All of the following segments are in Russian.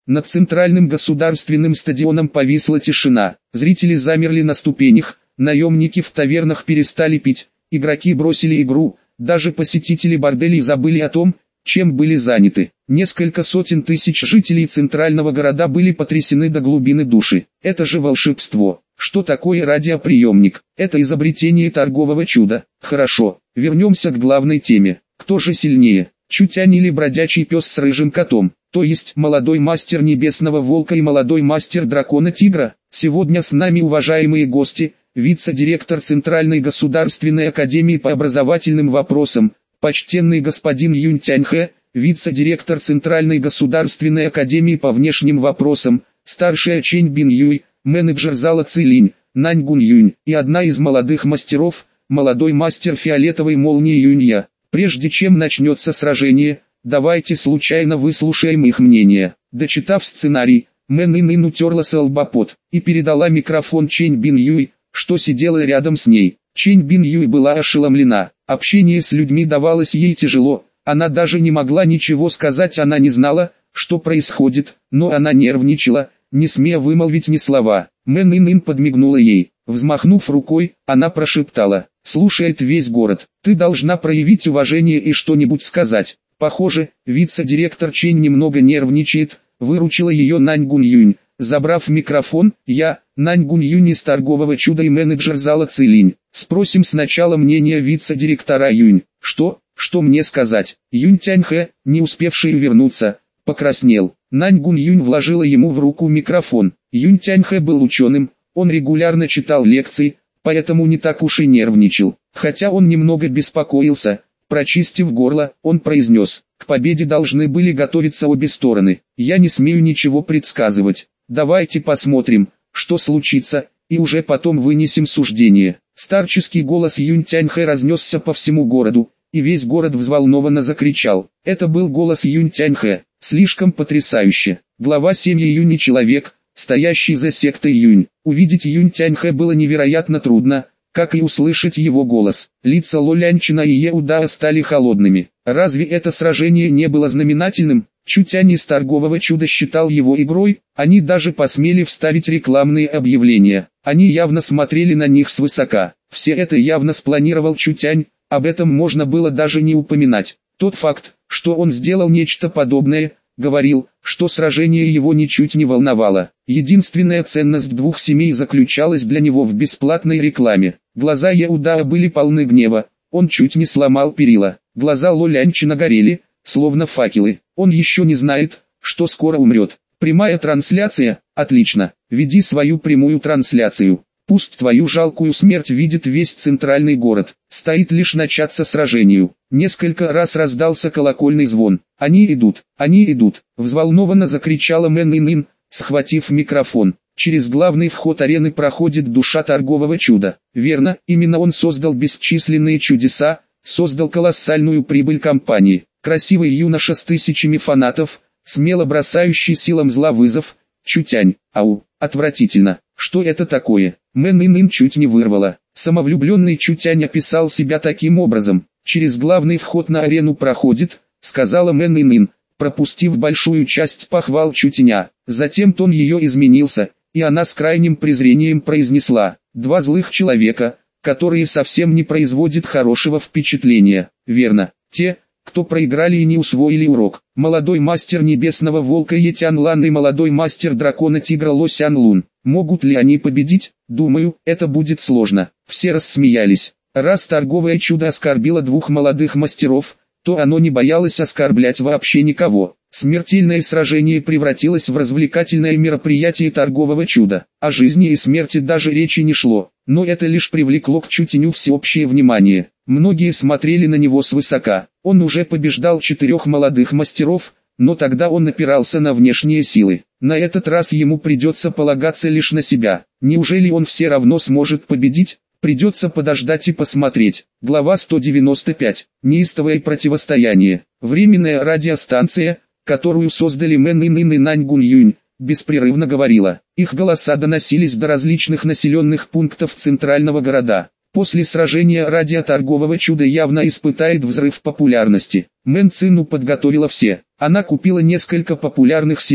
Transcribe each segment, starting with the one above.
Над центральным государственным стадионом повисла тишина. Зрители замерли на ступенях, наемники в тавернах перестали пить, игроки бросили игру, даже посетители борделей забыли о том, чем были заняты. Несколько сотен тысяч жителей центрального города были потрясены до глубины души. Это же волшебство. Что такое радиоприемник? Это изобретение торгового чуда. Хорошо, вернемся к главной теме. Кто же сильнее? Чутянь или бродячий пес с рыжим котом? То есть молодой мастер Небесного Волка и молодой мастер Дракона Тигра? Сегодня с нами уважаемые гости, вице-директор Центральной государственной академии по образовательным вопросам, почтенный господин Юнь Тяньхэ, вице-директор Центральной государственной академии по внешним вопросам, старшая Чэнь Бин Юй, менеджер зала Цилинь, Нань Гун Юнь и одна из молодых мастеров, молодой мастер фиолетовой молнии Юнья. Прежде чем начнется сражение, давайте случайно выслушаем их мнение. Дочитав сценарий, Мэн Ин утерла с лба пот и передала микрофон Чэнь Бин Юй, что сидела рядом с ней. Чэнь Бин Юй была ошеломлена, общение с людьми давалось ей тяжело, она даже не могла ничего сказать, она не знала, что происходит, но она нервничала, не смея вымолвить ни слова. Мэн Ин подмигнула ей, взмахнув рукой, она прошептала: «Слушает весь город, ты должна проявить уважение и что-нибудь сказать». Похоже, вице-директор Чэнь немного нервничает, выручила ее Нань Гун Юнь. Забрав микрофон, я, Нань Гун Юнь из торгового чуда и менеджер зала Цилинь. Спросим сначала мнение вице-директора Юнь. Что мне сказать? Юнь Тяньхэ, не успевший вернуться, покраснел. Нань Гун Юнь вложила ему в руку микрофон. Юнь Тяньхэ был ученым, он регулярно читал лекции, поэтому не так уж и нервничал. Хотя он немного беспокоился, прочистив горло, он произнес: «К победе должны были готовиться обе стороны. Я не смею ничего предсказывать. Давайте посмотрим, что случится, и уже потом вынесем суждение». Старческий голос Юнь Тяньхэ разнесся по всему городу, и весь город взволнованно закричал. Это был голос Юнь Тяньхэ, слишком потрясающе. Глава семьи Юнь и человек, стоящий за сектой Юнь. Увидеть Юнь Тяньхэ было невероятно трудно, как и услышать его голос. Лица Ло Лянчина и Е Удаа стали холодными. Разве это сражение не было знаменательным? Чутянь из торгового чуда считал его игрой, они даже посмели вставить рекламные объявления. Они явно смотрели на них свысока. Все это явно спланировал Чутянь, об этом можно было даже не упоминать. Тот факт, что он сделал нечто подобное, говорил, что сражение его ничуть не волновало. Единственная ценность двух семей заключалась для него в бесплатной рекламе. Глаза Е Удаа были полны гнева, он чуть не сломал перила. Глаза Ло Лянчина горели, словно факелы. Он еще не знает, что скоро умрет. Прямая трансляция? Отлично. Веди свою прямую трансляцию. Пусть твою жалкую смерть видит весь центральный город. Стоит лишь начаться сражению. Несколько раз раздался колокольный звон. Они идут, взволнованно закричала Мэн Ин, схватив микрофон. Через главный вход арены проходит душа торгового чуда. Верно, именно он создал бесчисленные чудеса, создал колоссальную прибыль компании. Красивый юноша с тысячами фанатов, смело бросающий силам зла вызов. Чутянь, ау, отвратительно. Что это такое? Мэн Ин чуть не вырвала. Самовлюбленный Чутянь описал себя таким образом. Через главный вход на арену проходит, сказала Мэн Ин, пропустив большую часть похвал Чутяня. Затем тон ее изменился, и она с крайним презрением произнесла: «Два злых человека, которые совсем не производят хорошего впечатления». Верно, те, кто проиграли и не усвоили урок. Молодой мастер Небесного Волка Е Тянлан и молодой мастер Дракона Тигра Ло Сянлун. Могут ли они победить? Думаю, это будет сложно. Все рассмеялись. Раз торговое чудо оскорбило двух молодых мастеров, то оно не боялось оскорблять вообще никого. Смертельное сражение превратилось в развлекательное мероприятие торгового чуда. О жизни и смерти даже речи не шло, но это лишь привлекло к Чутяню всеобщее внимание. Многие смотрели на него свысока. Он уже побеждал 4 молодых мастеров, но тогда он опирался на внешние силы. На этот раз ему придется полагаться лишь на себя. Неужели он все равно сможет победить? Придется подождать и посмотреть. Глава 195. Неистовое противостояние. Временная радиостанция, которую создали Мэн Ин и Нань Гун Юнь, беспрерывно говорила. Их голоса доносились до различных населенных пунктов центрального города. После сражения радиоторгового чуда явно испытает взрыв популярности. Мэн Цину подготовила все. Она купила несколько популярных семей,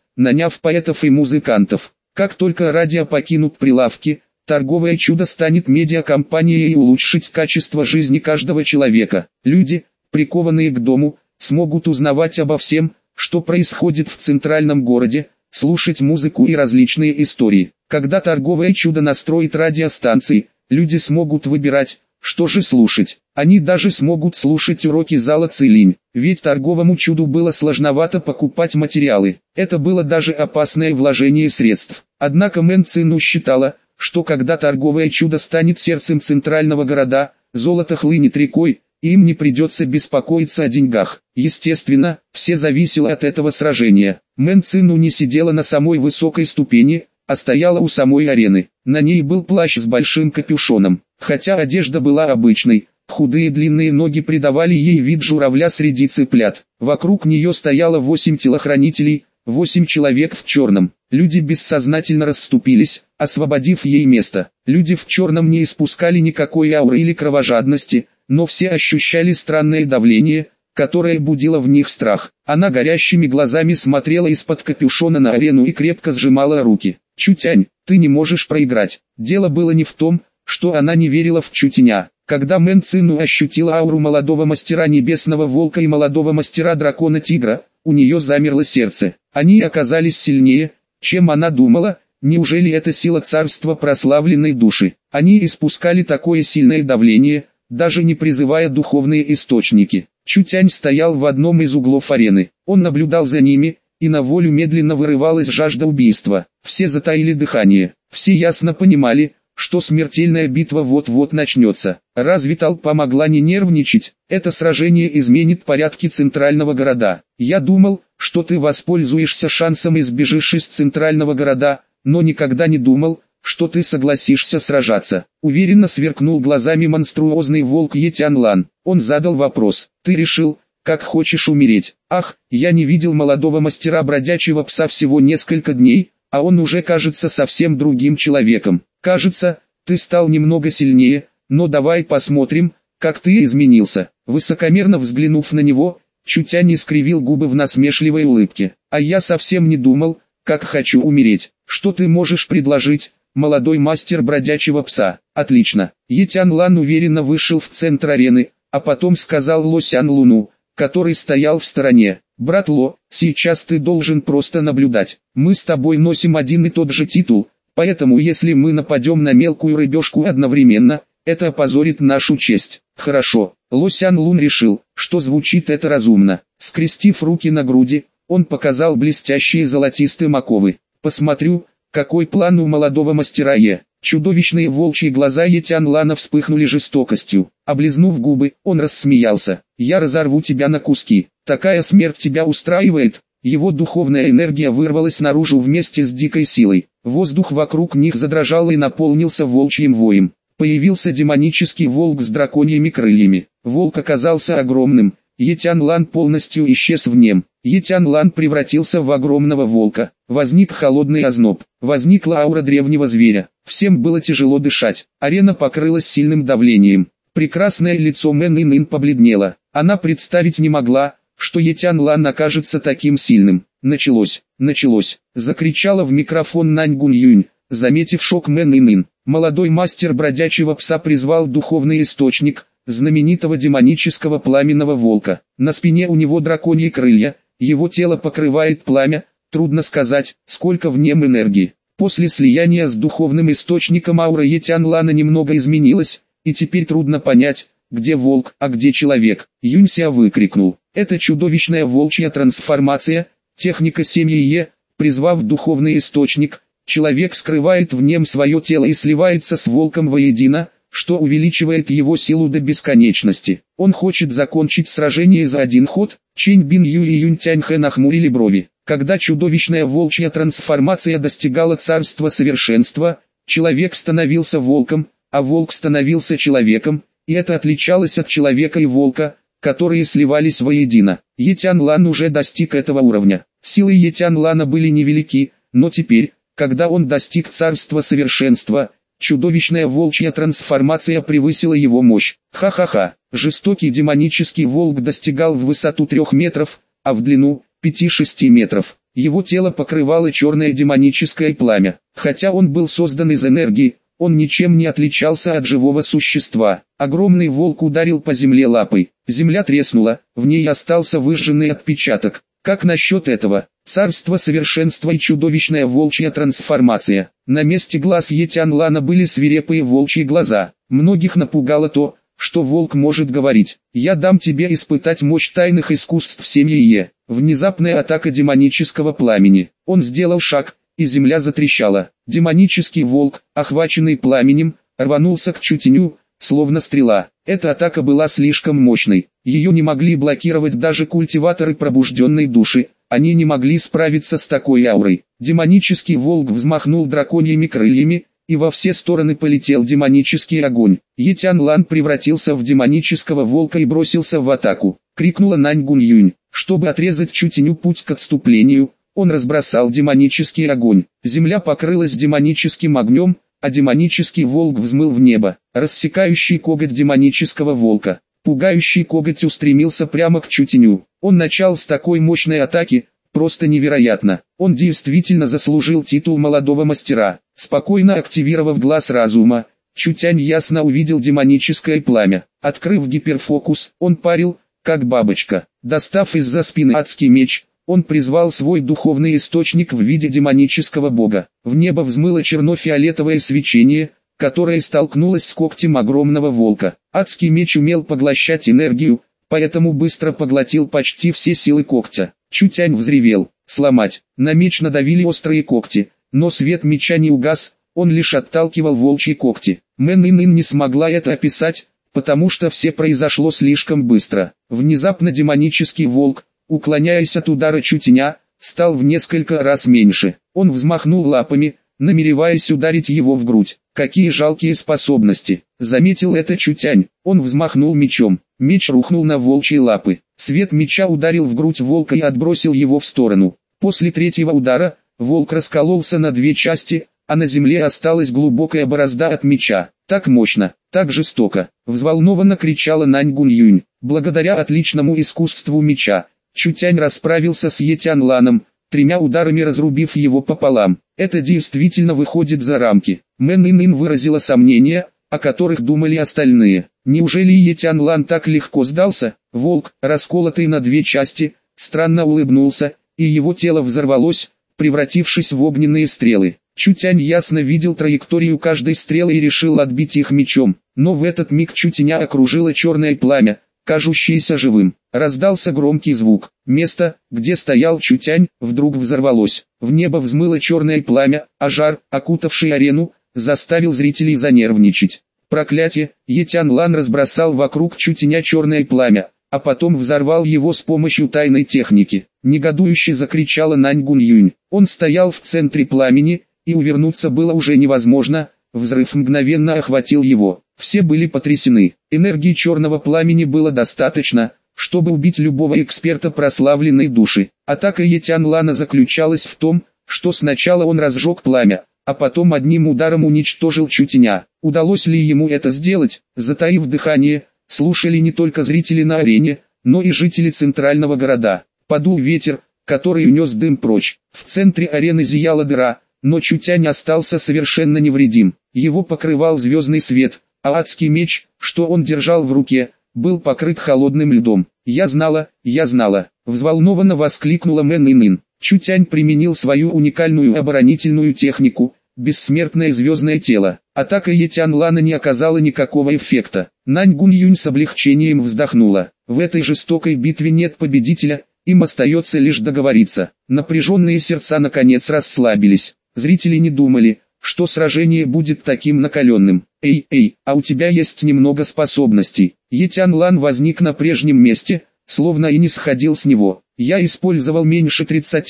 наняв поэтов и музыкантов. Как только радио покинут прилавки, торговое чудо станет медиакомпанией и улучшить качество жизни каждого человека. Люди, прикованные к дому, смогут узнавать обо всем, что происходит в центральном городе, слушать музыку и различные истории. Когда торговое чудо настроит радиостанции, люди смогут выбирать, что же слушать. Они даже смогут слушать уроки зала Цилинь, ведь торговому чуду было сложновато покупать материалы. Это было даже опасное вложение средств. Однако Мэн Цину считала, что когда торговое чудо станет сердцем центрального города, золото хлынет рекой, и им не придется беспокоиться о деньгах. Естественно, все зависело от этого сражения. Мэн Цину не сидела на самой высокой ступени, а стояла у самой арены. На ней был плащ с большим капюшоном. Хотя одежда была обычной, худые длинные ноги придавали ей вид журавля среди цыплят. Вокруг нее стояло 8 телохранителей, 8 человек в черном. Люди бессознательно расступились, освободив ей место. Люди в черном не испускали никакой ауры или кровожадности, но все ощущали странное давление, которое будило в них страх. Она горящими глазами смотрела из-под капюшона на арену и крепко сжимала руки. «Чутянь, ты не можешь проиграть». Дело было не в том, что она не верила в Чутяня. Когда Мэн Цину ощутила ауру молодого мастера Небесного Волка и молодого мастера Дракона Тигра, у нее замерло сердце. Они оказались сильнее, чем она думала. Неужели это сила царства прославленной души? Они испускали такое сильное давление, даже не призывая духовные источники. Чутянь стоял в одном из углов арены. Он наблюдал за ними, и на волю медленно вырывалась жажда убийства. Все затаили дыхание. Все ясно понимали, что смертельная битва вот-вот начнется. Разве толпа могла не нервничать? Это сражение изменит порядки центрального города. Я думал, что ты воспользуешься шансом и сбежишь из центрального города, но никогда не думал, что ты согласишься сражаться. Уверенно сверкнул глазами монструозный волк Етянлан. Он задал вопрос. Ты решил, как хочешь умереть? Ах, я не видел молодого мастера бродячего пса всего несколько дней, а он уже кажется совсем другим человеком. Кажется, ты стал немного сильнее, но давай посмотрим, как ты изменился. Высокомерно взглянув на него, Чутянь искривил губы в насмешливой улыбке. А я совсем не думал, как хочу умереть. Что ты можешь предложить, молодой мастер бродячего пса? Отлично. Етянлан уверенно вышел в центр арены, а потом сказал Ло Сян Луну, который стоял в стороне. Брат Ло, сейчас ты должен просто наблюдать. Мы с тобой носим один и тот же титул. Поэтому если мы нападем на мелкую рыбешку одновременно, это опозорит нашу честь. Хорошо. Ло Сян Лун решил, что звучит это разумно. Скрестив руки на груди, он показал блестящие золотистые оковы. Посмотрю, какой план у молодого мастера Е. Чудовищные волчьи глаза Етянлана вспыхнули жестокостью. Облизнув губы, он рассмеялся. Я разорву тебя на куски. Такая смерть тебя устраивает? Его духовная энергия вырвалась наружу вместе с дикой силой. Воздух вокруг них задрожал и наполнился волчьим воем. Появился демонический волк с драконьими крыльями. Волк оказался огромным. Етянлан полностью исчез в нем. Етянлан превратился в огромного волка. Возник холодный озноб. Возникла аура древнего зверя. Всем было тяжело дышать. Арена покрылась сильным давлением. Прекрасное лицо Мэн Инын побледнело. Она представить не могла, что Етянлан окажется таким сильным. Началось, закричала в микрофон Нань Гун Юнь, заметив шок Мэн Инын. Молодой мастер бродячего пса призвал духовный источник, знаменитого демонического пламенного волка. На спине у него драконьи крылья, его тело покрывает пламя, трудно сказать, сколько в нем энергии. После слияния с духовным источником аура Етянлана немного изменилась, и теперь трудно понять, где волк, а где человек. Юнься выкрикнул. Это чудовищная волчья трансформация, техника семьи Е. Призвав духовный источник, человек скрывает в нем свое тело и сливается с волком воедино, что увеличивает его силу до бесконечности. Он хочет закончить сражение за один ход. Чэнь Бин Ю и Юнь Тяньхэ нахмурили брови. Когда чудовищная волчья трансформация достигала царства совершенства, человек становился волком, а волк становился человеком, и это отличалось от человека и волка, которые сливались воедино. Етянлан уже достиг этого уровня. Силы Етянлана были невелики, но теперь, когда он достиг царства совершенства, чудовищная волчья трансформация превысила его мощь. Ха-ха-ха, жестокий демонический волк достигал в высоту 3 метров, а в длину 5-6 метров. Его тело покрывало черное демоническое пламя. Хотя он был создан из энергии, он ничем не отличался от живого существа. Огромный волк ударил по земле лапой. Земля треснула, в ней остался выжженный отпечаток. Как насчет этого? Царство совершенства и чудовищная волчья трансформация. На месте глаз Етянлана были свирепые волчьи глаза. Многих напугало то, что волк может говорить. «Я дам тебе испытать мощь тайных искусств семьи». Внезапная атака демонического пламени. Он сделал шаг, и земля затрещала. Демонический волк, охваченный пламенем, рванулся к Чутеню, словно стрела. Эта атака была слишком мощной. Ее не могли блокировать даже культиваторы пробужденной души. Они не могли справиться с такой аурой. Демонический волк взмахнул драконьими крыльями, и во все стороны полетел демонический огонь. Етянлан превратился в демонического волка и бросился в атаку. Крикнула Нань Гуньюнь. Чтобы отрезать Чутеню путь к отступлению, он разбросал демонический огонь. Земля покрылась демоническим огнем, а демонический волк взмыл в небо. Рассекающий коготь демонического волка. Пугающий коготь устремился прямо к Чутеню. Он начал с такой мощной атаки, просто невероятно. Он действительно заслужил титул молодого мастера. Спокойно активировав глаз разума, Чутянь ясно увидел демоническое пламя. Открыв гиперфокус, он парил, как бабочка. Достав из-за спины адский меч, он призвал свой духовный источник в виде демонического бога. В небо взмыло черно-фиолетовое свечение, которое столкнулось с когтем огромного волка. Адский меч умел поглощать энергию, поэтому быстро поглотил почти все силы когтя. Чутянь взревел: «Сломать!» На меч надавили острые когти, но свет меча не угас, он лишь отталкивал волчьи когти. Мэн Инын не смогла это описать, потому что все произошло слишком быстро. Внезапно демонический волк, уклоняясь от удара Чутеня, стал в несколько раз меньше. Он взмахнул лапами, намереваясь ударить его в грудь. Какие жалкие способности! Заметил это Чутянь. Он взмахнул мечом. Меч рухнул на волчьи лапы. Свет меча ударил в грудь волка и отбросил его в сторону. После третьего удара, волк раскололся на две части, а на земле осталась глубокая борозда от меча. Так мощно, так жестоко, взволнованно кричала Нань Гуньюнь. Благодаря отличному искусству меча, Чутянь расправился с Етянланом, 3 ударами разрубив его пополам. Это действительно выходит за рамки. Мэн Инын выразила сомнения, о которых думали остальные. Неужели Етянлан так легко сдался? Волк, расколотый на 2 части, странно улыбнулся, и его тело взорвалось, превратившись в огненные стрелы. Чутянь ясно видел траекторию каждой стрелы и решил отбить их мечом. Но в этот миг Чутеня окружило черное пламя, кажущееся живым. Раздался громкий звук. Место, где стоял Чутянь, вдруг взорвалось. В небо взмыло черное пламя, а жар, окутавший арену, заставил зрителей занервничать. Проклятие! Етянлан разбросал вокруг Чутеня черное пламя, а потом взорвал его с помощью тайной техники. Негодующе закричала Нань Гуньюнь. Он стоял в центре пламени, и увернуться было уже невозможно. Взрыв мгновенно охватил его. Все были потрясены. Энергии черного пламени было достаточно, чтобы убить любого эксперта прославленной души. Атака Етянлана заключалась в том, что сначала он разжег пламя, а потом одним ударом уничтожил Чутеня. Удалось ли ему это сделать? Затаив дыхание, слушали не только зрители на арене, но и жители центрального города. Подул ветер, который унес дым прочь. В центре арены зияла дыра, но Чутянь остался совершенно невредим. Его покрывал звездный свет, а адский меч, что он держал в руке, был покрыт холодным льдом. Я знала», — взволнованно воскликнула Мэн Инын. Чутянь применил свою уникальную оборонительную технику, бессмертное звездное тело. Атака Етянлана не оказала никакого эффекта. Нань Гуньюнь с облегчением вздохнула. В этой жестокой битве нет победителя, им остается лишь договориться. Напряженные сердца наконец расслабились. Зрители не думали, что сражение будет таким накаленным. «Эй, а у тебя есть немного способностей». Етянлан возник на прежнем месте, словно и не сходил с него. «Я использовал меньше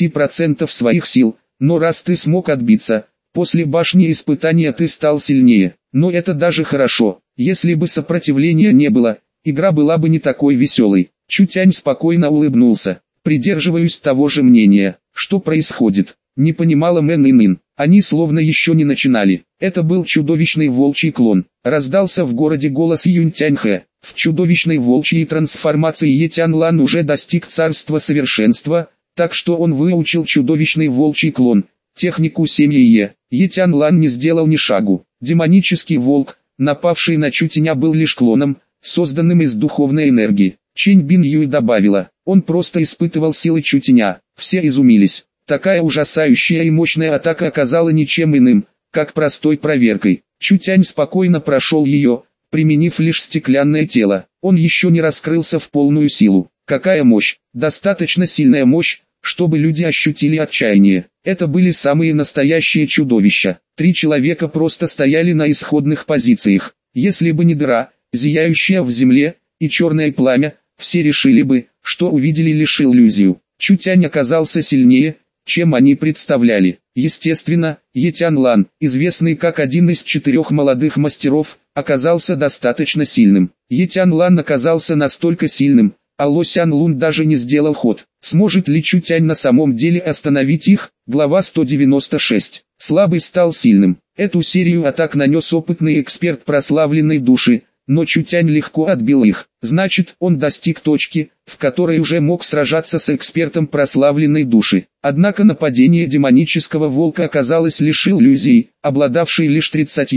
30% своих сил, но раз ты смог отбиться, после башни испытания ты стал сильнее. Но это даже хорошо. Если бы сопротивления не было, игра была бы не такой веселой». Чутянь спокойно улыбнулся. «Придерживаюсь того же мнения. Что происходит?» Не понимала Мэн Инын. Они словно еще не начинали. Это был чудовищный волчий клон. Раздался в городе голос Юнь-Тяньхэ. В чудовищной волчьей трансформации Етянлан уже достиг царства совершенства, так что он выучил чудовищный волчий клон, технику Семье. Етянлан не сделал ни шагу. Демонический волк, напавший на Чутеня, был лишь клоном, созданным из духовной энергии. Чэнь Бин Юй добавила, он просто испытывал силы Чутеня. Все изумились. Такая ужасающая и мощная атака оказала ничем иным, как простой проверкой. Чутянь спокойно прошел ее, применив лишь стеклянное тело. Он еще не раскрылся в полную силу. Какая мощь! Достаточно сильная мощь, чтобы люди ощутили отчаяние. Это были самые настоящие чудовища. 3 человека просто стояли на исходных позициях. Если бы не дыра, зияющая в земле, и черное пламя, все решили бы, что увидели лишь иллюзию. Чутянь оказался сильнее, чем они представляли. Естественно, Етянлан, известный как один из 4 молодых мастеров, оказался достаточно сильным. Етянлан оказался настолько сильным, а Ло Сянлун даже не сделал ход. Сможет ли Чутянь на самом деле остановить их? Глава 196. Слабый стал сильным. Эту серию атак нанес опытный эксперт прославленной души, но Чутянь легко отбил их. Значит, он достиг точки, в которой уже мог сражаться с экспертом прославленной души. Однако нападение демонического волка оказалось лишь иллюзией, обладавшей лишь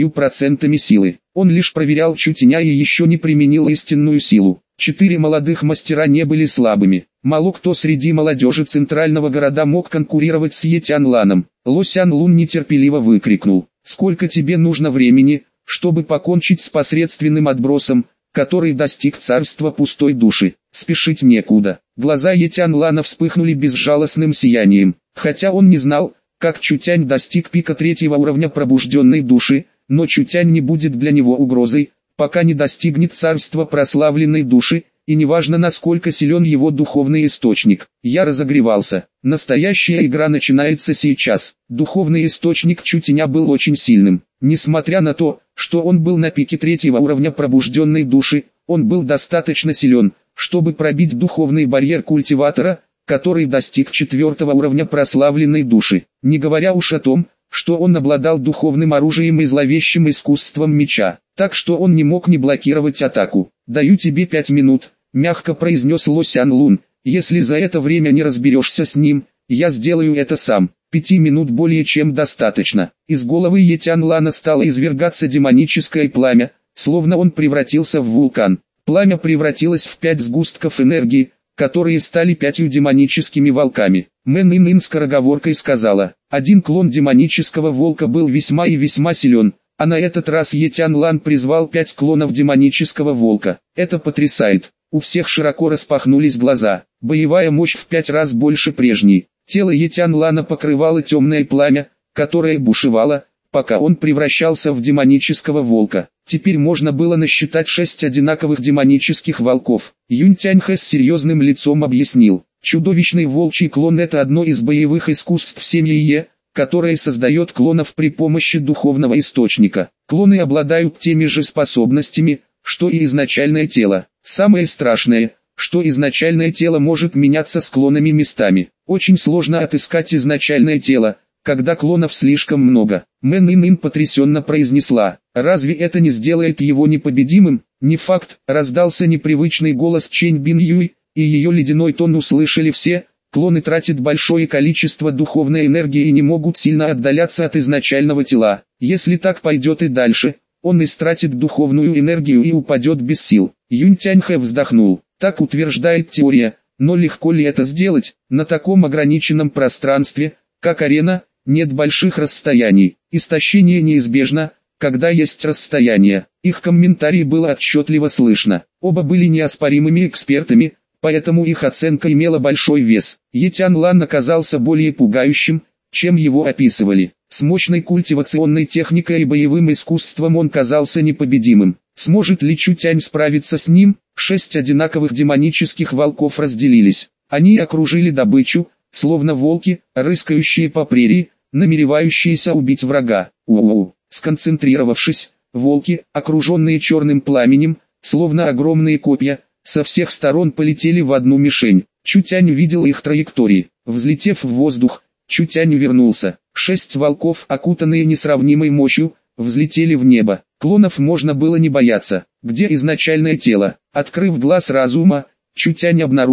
30% силы. Он лишь проверял Чутеня и еще не применил истинную силу. 4 молодых мастера не были слабыми. Мало кто среди молодежи центрального города мог конкурировать с Етянланом. Ло Сянлун нетерпеливо выкрикнул: «Сколько тебе нужно времени, чтобы покончить с посредственным отбросом, который достиг царства пустой души?» Спешить некуда. Глаза Етянлана вспыхнули безжалостным сиянием. Хотя он не знал, как Чутянь достиг пика 3-го уровня пробужденной души, но Чутянь не будет для него угрозой, пока не достигнет царства прославленной души, и неважно насколько силен его духовный источник. Я разогревался. Настоящая игра начинается сейчас. Духовный источник Чутеня был очень сильным. Несмотря на то, что он был на пике 3-го уровня пробужденной души, он был достаточно силен, чтобы пробить духовный барьер культиватора, который достиг 4-го уровня прославленной души. Не говоря уж о том, что он обладал духовным оружием и зловещим искусством меча, так что он не мог не блокировать атаку. «Даю тебе 5 минут», — мягко произнес Ло Сянлун. «Если за это время не разберешься с ним, я сделаю это сам». 5 минут более чем достаточно. Из головы Етянлана стало извергаться демоническое пламя, словно он превратился в вулкан. Пламя превратилось в 5 сгустков энергии, которые стали 5 демоническими волками. Мэн Ин скороговоркой сказала: один клон демонического волка был весьма и весьма силен, а на этот раз Етянлан призвал 5 клонов демонического волка. Это потрясает. У всех широко распахнулись глаза. Боевая мощь в 5 раз больше прежней. Тело Етянлана покрывало темное пламя, которое бушевало, пока он превращался в демонического волка. Теперь можно было насчитать 6 одинаковых демонических волков. Юнь Тяньхэ с серьезным лицом объяснил: чудовищный волчий клон — это одно из боевых искусств Семье, которое создает клонов при помощи духовного источника. Клоны обладают теми же способностями, что и изначальное тело. Самое страшное, что изначальное тело может меняться с клонами местами. Очень сложно отыскать изначальное тело, когда клонов слишком много. Мэн Ин потрясенно произнесла: разве это не сделает его непобедимым? Не факт. Раздался непривычный голос Чэнь Бин Юй, и ее ледяной тон услышали все. Клоны тратят большое количество духовной энергии и не могут сильно отдаляться от изначального тела. Если так пойдет и дальше, он истратит духовную энергию и упадет без сил. Юнь Тяньхэ вздохнул. Так утверждает теория, но легко ли это сделать? На таком ограниченном пространстве, как арена, нет больших расстояний. Истощение неизбежно, когда есть расстояние. Их комментарий было отчетливо слышно. Оба были неоспоримыми экспертами, поэтому их оценка имела большой вес. Етянлан оказался более пугающим, чем его описывали. С мощной культивационной техникой и боевым искусством он казался непобедимым. Сможет ли Чутянь справиться с ним? 6 одинаковых демонических волков разделились. Они окружили добычу, словно волки, рыскающие по прерии, намеревающиеся убить врага. Сконцентрировавшись, волки, окруженные черным пламенем, словно огромные копья, со всех сторон полетели в одну мишень. Чутянь видел их траектории. Взлетев в воздух, Чутянь вернулся. 6 волков, окутанные несравнимой мощью, взлетели в небо. Клонов можно было не бояться. Где изначальное тело? Открыв глаз разума, Чутянь обнаружил,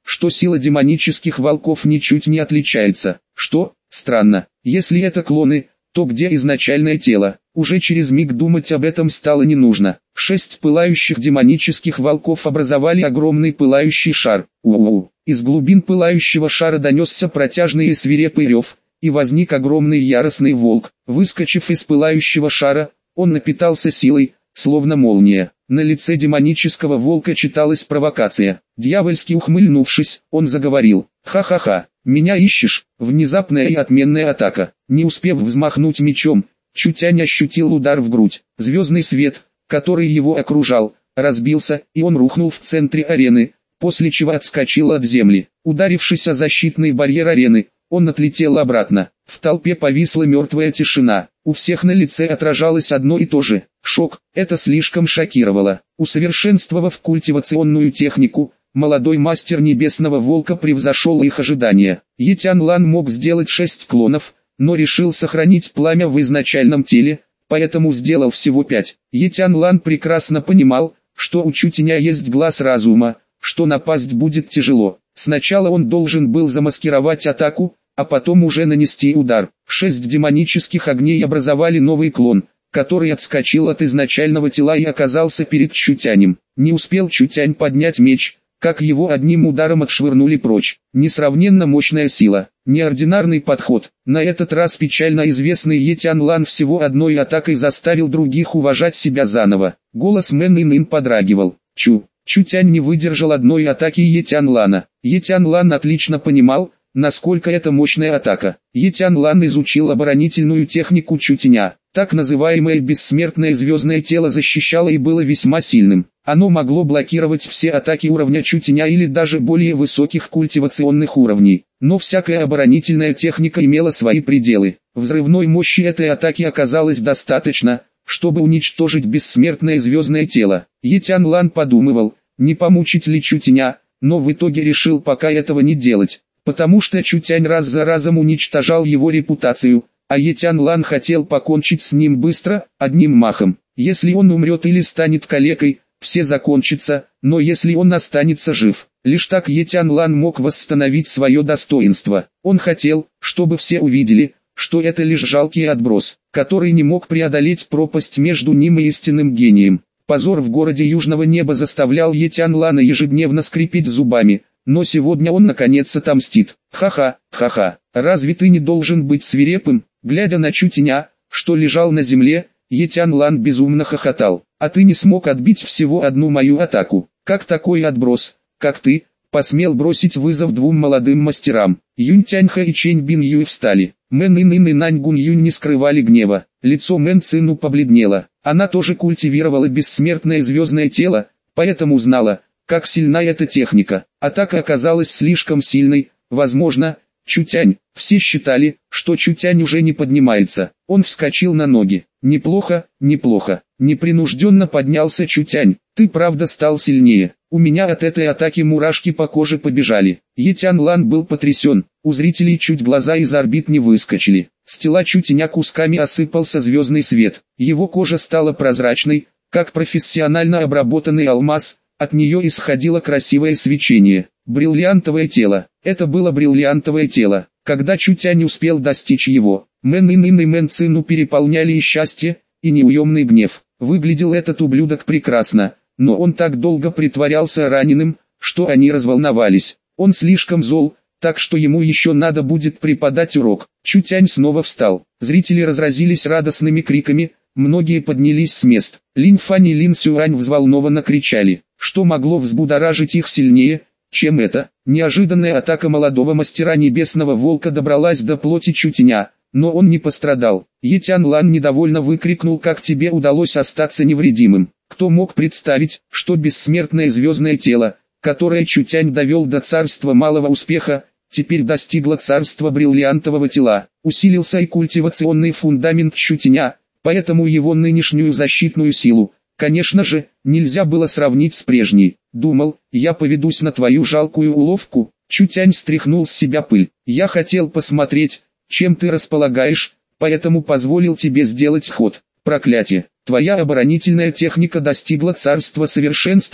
что сила демонических волков ничуть не отличается. Что? Странно. Если это клоны, то где изначальное тело? Уже через миг думать об этом стало не нужно. 6 пылающих демонических волков образовали огромный пылающий шар. У-у-у. Из глубин пылающего шара донесся протяжный и свирепый рев, и возник огромный яростный волк. Выскочив из пылающего шара, он напитался силой, словно молния. На лице демонического волка читалась провокация. Дьявольски ухмыльнувшись, он заговорил: «Ха-ха-ха, меня ищешь?» Внезапная и отменная атака. Не успев взмахнуть мечом, Чутянь ощутил удар в грудь. Звездный свет, который его окружал, разбился, и он рухнул в центре арены, после чего отскочил от земли. Ударившись о защитный барьер арены, он отлетел обратно. В толпе повисла мертвая тишина. У всех на лице отражалось одно и то же – шок. Это слишком шокировало. Усовершенствовав культивационную технику, молодой мастер Небесного Волка превзошел их ожидания. Е Тяньлан мог сделать 6 клонов, но решил сохранить пламя в изначальном теле, поэтому сделал всего 5. Е Тяньлан прекрасно понимал, что у Чутяня есть глаз разума, что напасть будет тяжело. Сначала он должен был замаскировать атаку, а потом уже нанести удар. 6 демонических огней образовали новый клон, который отскочил от изначального тела и оказался перед Чутянем. Не успел Чутянь поднять меч, как его одним ударом отшвырнули прочь. Несравненно мощная сила, неординарный подход. На этот раз печально известный Е Тяньлан всего одной атакой заставил других уважать себя заново. Голос Мэн Ин подрагивал. Чутянь не выдержал одной атаки Е Тяньлана. Е Тяньлан отлично понимал, насколько это мощная атака. Е Тяньлан изучил оборонительную технику Чутяня. Так называемое бессмертное звездное тело защищало и было весьма сильным. Оно могло блокировать все атаки уровня Чутяня или даже более высоких культивационных уровней. Но всякая оборонительная техника имела свои пределы. Взрывной мощи этой атаки оказалось достаточно, чтобы уничтожить бессмертное звездное тело. Е Тяньлан подумывал, не помучить ли Чутяня, но в итоге решил пока этого не делать, потому что Чутянь раз за разом уничтожал его репутацию, а Е Тяньлан хотел покончить с ним быстро, одним махом. Если он умрет или станет калекой, все закончится, но если он останется жив, лишь так Е Тяньлан мог восстановить свое достоинство. Он хотел, чтобы все увидели, что это лишь жалкий отброс, который не мог преодолеть пропасть между ним и истинным гением. Позор в городе Южного Неба заставлял Е Тяньлана ежедневно скрипеть зубами, но сегодня он наконец отомстит. Ха-ха, ха-ха, разве ты не должен быть свирепым? Глядя на Чутяня, что лежал на земле, Е Тяньлан безумно хохотал. А ты не смог отбить всего одну мою атаку. Как такой отброс, как ты, посмел бросить вызов двум молодым мастерам? Юнь Тяньха и Чэнь Бин Юй встали. Мэн Ин и Нань Гун Юнь не скрывали гнева. Лицо Мэн Цину побледнело. Она тоже культивировала бессмертное звездное тело, поэтому знала, как сильна эта техника. Атака оказалась слишком сильной, возможно, Чутянь. Все считали, что Чутянь уже не поднимается. Он вскочил на ноги. Неплохо, неплохо. Непринужденно поднялся Чутянь. Ты правда стал сильнее. У меня от этой атаки мурашки по коже побежали. Е Тяньлан был потрясен. У зрителей чуть глаза из орбит не выскочили. С тела Чутяня кусками осыпался звездный свет. Его кожа стала прозрачной, как профессионально обработанный алмаз. От нее исходило красивое свечение. Бриллиантовое тело. Это было бриллиантовое тело. Когда Чутянь успел достичь его, Мэн Ин и Мэн Цину переполняли и счастье, и неуемный гнев. Выглядел этот ублюдок прекрасно, но он так долго притворялся раненым, что они разволновались. Он слишком зол, так что ему еще надо будет преподать урок. Чутянь снова встал. Зрители разразились радостными криками, многие поднялись с мест. Линь Фань и Лин Сюань взволнованно кричали. Что могло взбудоражить их сильнее, чем это? Неожиданная атака молодого мастера Небесного Волка добралась до плоти Чутяня, но он не пострадал. Е Тяньлан недовольно выкрикнул: как тебе удалось остаться невредимым? Кто мог представить, что бессмертное звездное тело, которое Чутянь довел до царства малого успеха, теперь достигло царства бриллиантового тела. Усилился и культивационный фундамент Чутяня, поэтому его нынешнюю защитную силу, конечно же, нельзя было сравнить с прежней. Думал, я поведусь на твою жалкую уловку. Чутянь стряхнул с себя пыль. Я хотел посмотреть, чем ты располагаешь, поэтому позволил тебе сделать ход. Проклятие, твоя оборонительная техника достигла царства совершенства.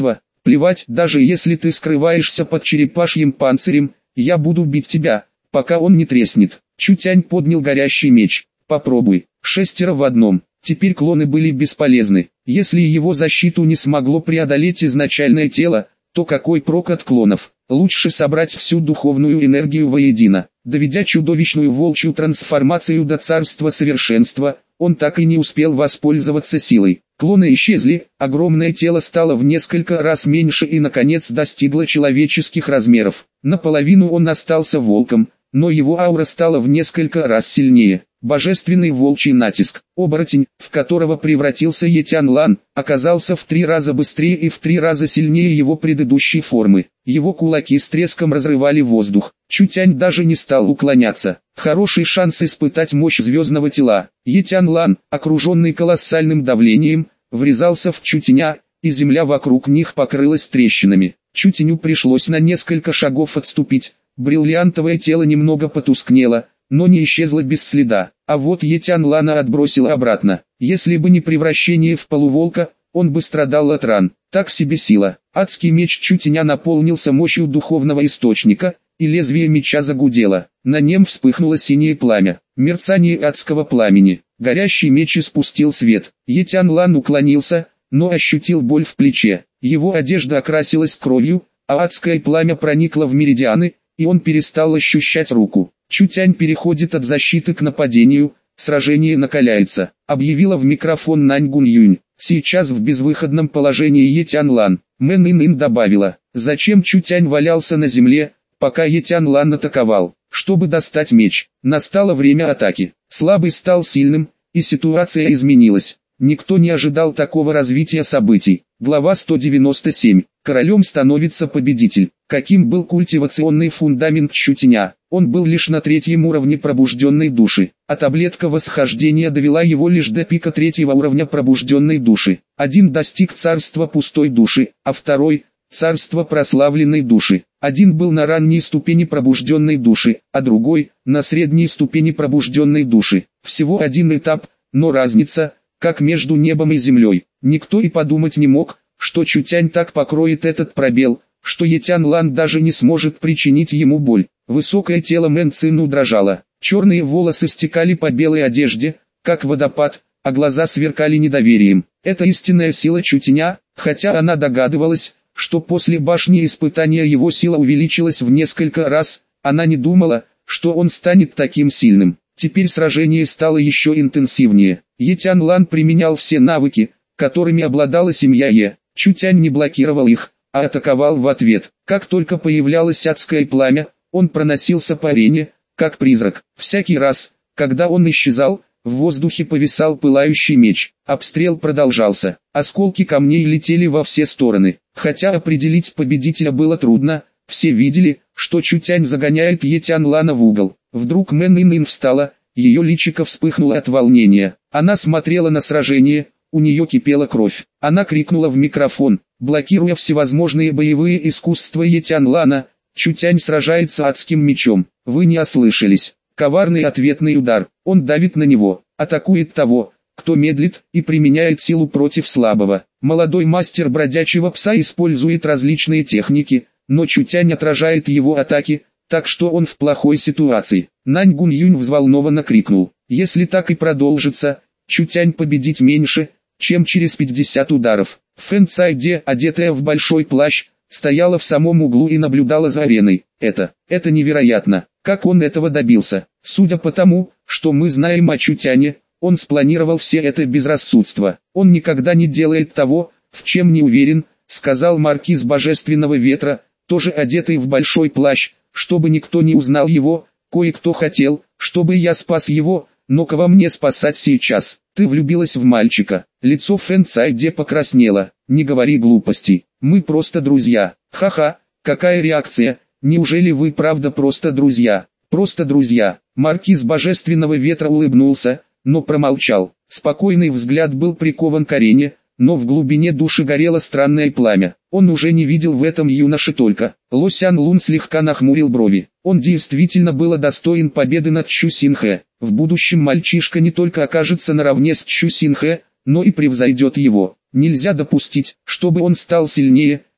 Плевать, даже если ты скрываешься под черепашьим панцирем, я буду бить тебя, пока он не треснет. Чутянь поднял горящий меч. Попробуй. 6 в одном. Теперь клоны были бесполезны. Если его защиту не смогло преодолеть изначальное тело, то какой прок от клонов? Лучше собрать всю духовную энергию воедино. Доведя чудовищную волчью трансформацию до царства совершенства, он так и не успел воспользоваться силой. Клоны исчезли, огромное тело стало в несколько раз меньше и наконец достигло человеческих размеров. Наполовину он остался волком, но его аура стала в несколько раз сильнее. Божественный волчий натиск. Оборотень, в которого превратился Етянлан, оказался в 3 раза быстрее и в 3 раза сильнее его предыдущей формы. Его кулаки с треском разрывали воздух. Чутянь даже не стал уклоняться. Хороший шанс испытать мощь звездного тела. Етянлан, окруженный колоссальным давлением, врезался в Чутяня, и земля вокруг них покрылась трещинами. Чутяню пришлось на несколько шагов отступить. Бриллиантовое тело немного потускнело, но не исчезло без следа. А вот Етянлана отбросило обратно. Если бы не превращение в полуволка, он бы страдал от ран. Так себе сила. Адский меч Чутяня наполнился мощью духовного источника, и лезвие меча загудело. На нем вспыхнуло синее пламя. Мерцание адского пламени. Горящий меч испустил свет. Етянлан уклонился, но ощутил боль в плече. Его одежда окрасилась кровью, а адское пламя проникло в меридианы, и он перестал ощущать руку. Чутянь переходит от защиты к нападению, сражение накаляется, объявила в микрофон Нань Гуньюнь. Сейчас в безвыходном положении Етянлан. Мэн Ин добавила, зачем Чутянь валялся на земле, пока Етянлан атаковал, чтобы достать меч. Настало время атаки. Слабый стал сильным, и ситуация изменилась. Никто не ожидал такого развития событий. Глава 197. Королем становится победитель. Каким был культивационный фундамент Чутяня? Он был лишь на 3-м уровне пробужденной души, а таблетка восхождения довела его лишь до пика 3-го уровня пробужденной души. Один достиг царства пустой души, а второй – царства прославленной души. Один был на ранней ступени пробужденной души, а другой – на средней ступени пробужденной души. Всего один этап, но разница – как между небом и землей. Никто и подумать не мог, что Чутянь так покроет этот пробел, что Етянлан даже не сможет причинить ему боль. Высокое тело Мэн Цину дрожало, черные волосы стекали по белой одежде, как водопад, а глаза сверкали недоверием. Это истинная сила Чутяня, хотя она догадывалась, что после башни испытания его сила увеличилась в несколько раз, она не думала, что он станет таким сильным. Теперь сражение стало еще интенсивнее. Етянлан применял все навыки, которыми обладала семья Е. Чутянь не блокировал их, а атаковал в ответ. Как только появлялось адское пламя, он проносился по арене, как призрак. Всякий раз, когда он исчезал, в воздухе повисал пылающий меч. Обстрел продолжался. Осколки камней летели во все стороны. Хотя определить победителя было трудно, все видели, что Чутянь загоняет Етянлана в угол. Вдруг Мэн Ин встала, ее личико вспыхнуло от волнения. Она смотрела на сражение, у нее кипела кровь. Она крикнула в микрофон, блокируя всевозможные боевые искусства Етянлана, Чутянь сражается адским мечом. Вы не ослышались. Коварный ответный удар. Он давит на него, атакует того, кто медлит, и применяет силу против слабого. Молодой мастер бродячего пса использует различные техники, но Чутянь отражает его атаки, так что он в плохой ситуации. Нань Гуньюнь взволнованно крикнул. Если так и продолжится, Чутянь победить меньше, чем через 50 ударов. Фэн Цайде, одетая в большой плащ, стояла в самом углу и наблюдала за ареной. Это невероятно. Как он этого добился? Судя по тому, что мы знаем о Чутяне, он спланировал все это безрассудство. Он никогда не делает того, в чем не уверен, сказал маркиз Божественного Ветра, тоже одетый в большой плащ, чтобы никто не узнал его. Кое-кто хотел, чтобы я спас его, но кого мне спасать сейчас? Ты влюбилась в мальчика. Лицо Фэн Цайде покраснело. Не говори глупостей. Мы просто друзья. Ха-ха, какая реакция? Неужели вы правда просто друзья? Просто друзья. Маркиз Божественного Ветра улыбнулся, но промолчал. Спокойный взгляд был прикован к арене, но в глубине души горело странное пламя. Он уже не видел в этом юноше только. Ло Сян Лун слегка нахмурил брови. Он действительно был достоин победы над Чу Синхэ. В будущем мальчишка не только окажется наравне с Чу Синхэ, но и превзойдет его. Нельзя допустить, чтобы он стал сильнее,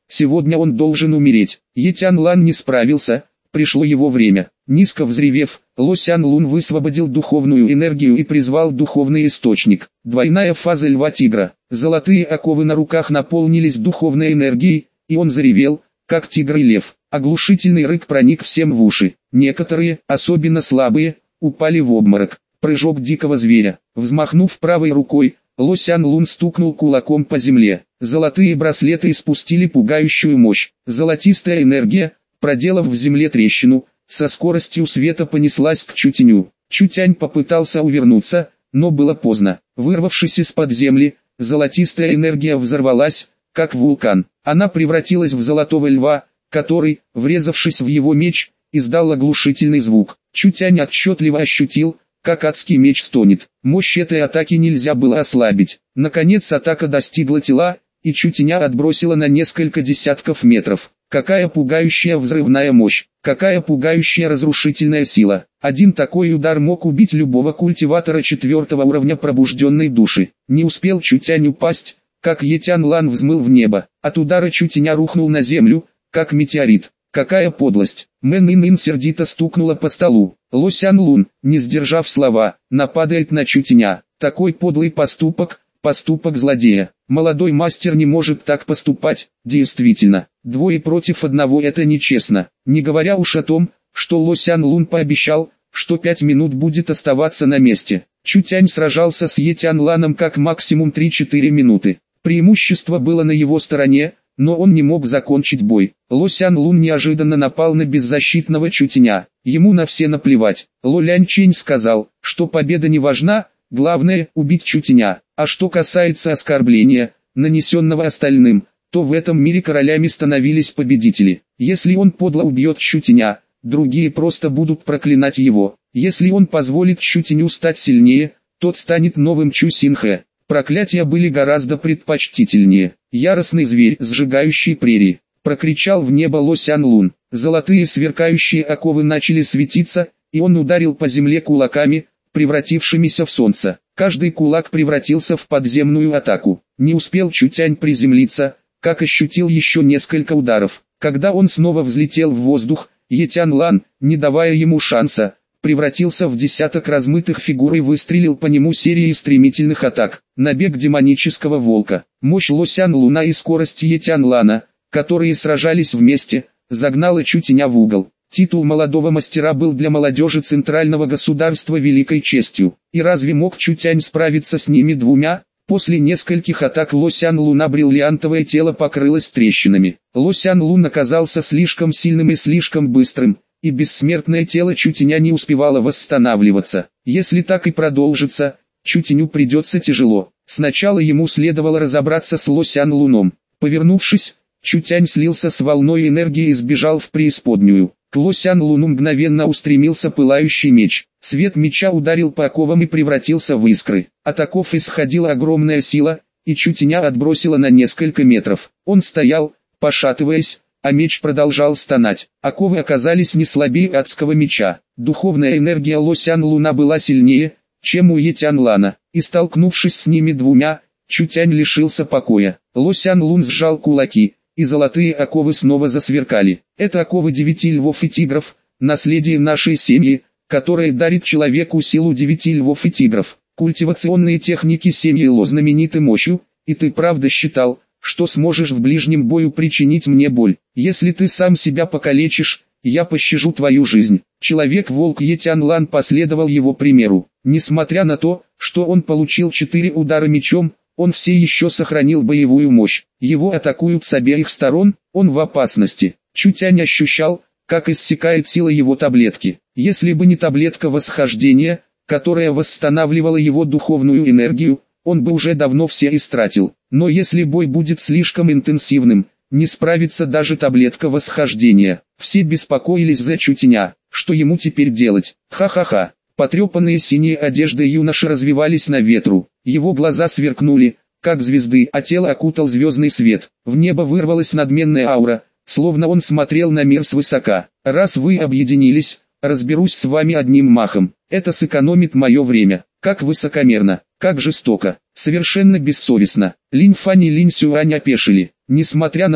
сегодня он должен умереть. Е Тяньлан не справился, пришло его время. Низко взревев, Ло Сянлун высвободил духовную энергию и призвал духовный источник. Двойная фаза льва-тигра. Золотые оковы на руках наполнились духовной энергией, и он заревел, как тигр и лев. Оглушительный рык проник всем в уши. Некоторые, особенно слабые, упали в обморок. Прыжок дикого зверя. Взмахнув правой рукой, Ло Сянлун стукнул кулаком по земле. Золотые браслеты испустили пугающую мощь. Золотистая энергия, проделав в земле трещину, со скоростью света понеслась к Чутяню. Чутянь попытался увернуться, но было поздно. Вырвавшись из-под земли, золотистая энергия взорвалась, как вулкан. Она превратилась в золотого льва, который, врезавшись в его меч, издал оглушительный звук. Чутянь отчетливо ощутил, как адский меч стонет. Мощь этой атаки нельзя было ослабить. Наконец атака достигла тела, и Чутяня отбросила на несколько десятков метров. Какая пугающая взрывная мощь, какая пугающая разрушительная сила. Один такой удар мог убить любого культиватора 4-го уровня пробужденной души. Не успел Чутянь упасть, как Е Тяньлан взмыл в небо. От удара Чутяня рухнул на землю, как метеорит. Какая подлость! Мэн Ин сердито стукнула по столу. Ло Сянлун, не сдержав слова, нападает на Чутяня. Такой подлый поступок, поступок злодея. Молодой мастер не может так поступать. Действительно, 2 против 1 это нечестно. Не говоря уж о том, что Ло Сянлун пообещал, что 5 минут будет оставаться на месте. Чутянь сражался с Е Тяньланом как максимум 3-4 минуты. Преимущество было на его стороне, но он не мог закончить бой. Ло Сянлун неожиданно напал на беззащитного Чутяня. Ему на все наплевать. Ло Лянчень сказал, что победа не важна, главное убить Чутяня. А что касается оскорбления, нанесенного остальным, то в этом мире королями становились победители. Если он подло убьет Чутяня, другие просто будут проклинать его. Если он позволит Чутяню стать сильнее, тот станет новым Чу Синхэ. Проклятия были гораздо предпочтительнее. Яростный зверь, сжигающий прерии, прокричал в небо Ло Сянлун. Золотые сверкающие оковы начали светиться, и он ударил по земле кулаками, превратившимися в солнце. Каждый кулак превратился в подземную атаку. Не успел Чутянь приземлиться, как ощутил еще несколько ударов. Когда он снова взлетел в воздух, Е Тяньлан, не давая ему шанса, превратился в десяток размытых фигур и выстрелил по нему серией стремительных атак. Набег демонического волка, мощь Ло Сянлуна и скорость Е Тяньлана, которые сражались вместе, загнала Чутяня в угол. Титул молодого мастера был для молодежи центрального государства великой честью. И разве мог Чутянь справиться с ними двумя? После нескольких атак Ло Сянлуна бриллиантовое тело покрылось трещинами. Ло Сянлун оказался слишком сильным и слишком быстрым, и бессмертное тело Чутяня не успевало восстанавливаться. Если так и продолжится, Чутяню придется тяжело. Сначала ему следовало разобраться с Ло Сянлуном. Повернувшись, Чутянь слился с волной энергии и сбежал в преисподнюю. К Ло Сянлуну мгновенно устремился пылающий меч. Свет меча ударил по оковам и превратился в искры. От оков исходила огромная сила, и Чутяня отбросило на несколько метров. Он стоял, пошатываясь, а меч продолжал стонать. Оковы оказались не слабее адского меча. Духовная энергия Ло Сянлуна была сильнее, чем у Е Тяньлана, и столкнувшись с ними двумя, Чутянь лишился покоя. Ло Сянлун сжал кулаки, и золотые оковы снова засверкали. Это оковы 9 львов и тигров, наследие нашей семьи, которое дарит человеку силу 9 львов и тигров. Культивационные техники семьи Ло знамениты мощью, и ты правда считал, что сможешь в ближнем бою причинить мне боль. Если ты сам себя покалечишь, я пощажу твою жизнь. Человек-волк Е Тяньлан последовал его примеру. Несмотря на то, что он получил 4 удара мечом, он все еще сохранил боевую мощь. Его атакуют с обеих сторон, он в опасности. Чутянь ощущал, как иссякает сила его таблетки. Если бы не таблетка восхождения, которая восстанавливала его духовную энергию, он бы уже давно все истратил. Но если бой будет слишком интенсивным, не справится даже таблетка восхождения. Все беспокоились за Чутяня, что ему теперь делать. Ха-ха-ха. Потрепанные синие одежды юноши развивались на ветру. Его глаза сверкнули, как звезды, а тело окутал звездный свет. В небо вырвалась надменная аура, словно он смотрел на мир свысока. Раз вы объединились, разберусь с вами одним махом. Это сэкономит мое время. Как высокомерно, как жестоко, совершенно бессовестно. Линь Фань и Линь Сюань опешили. Несмотря на то,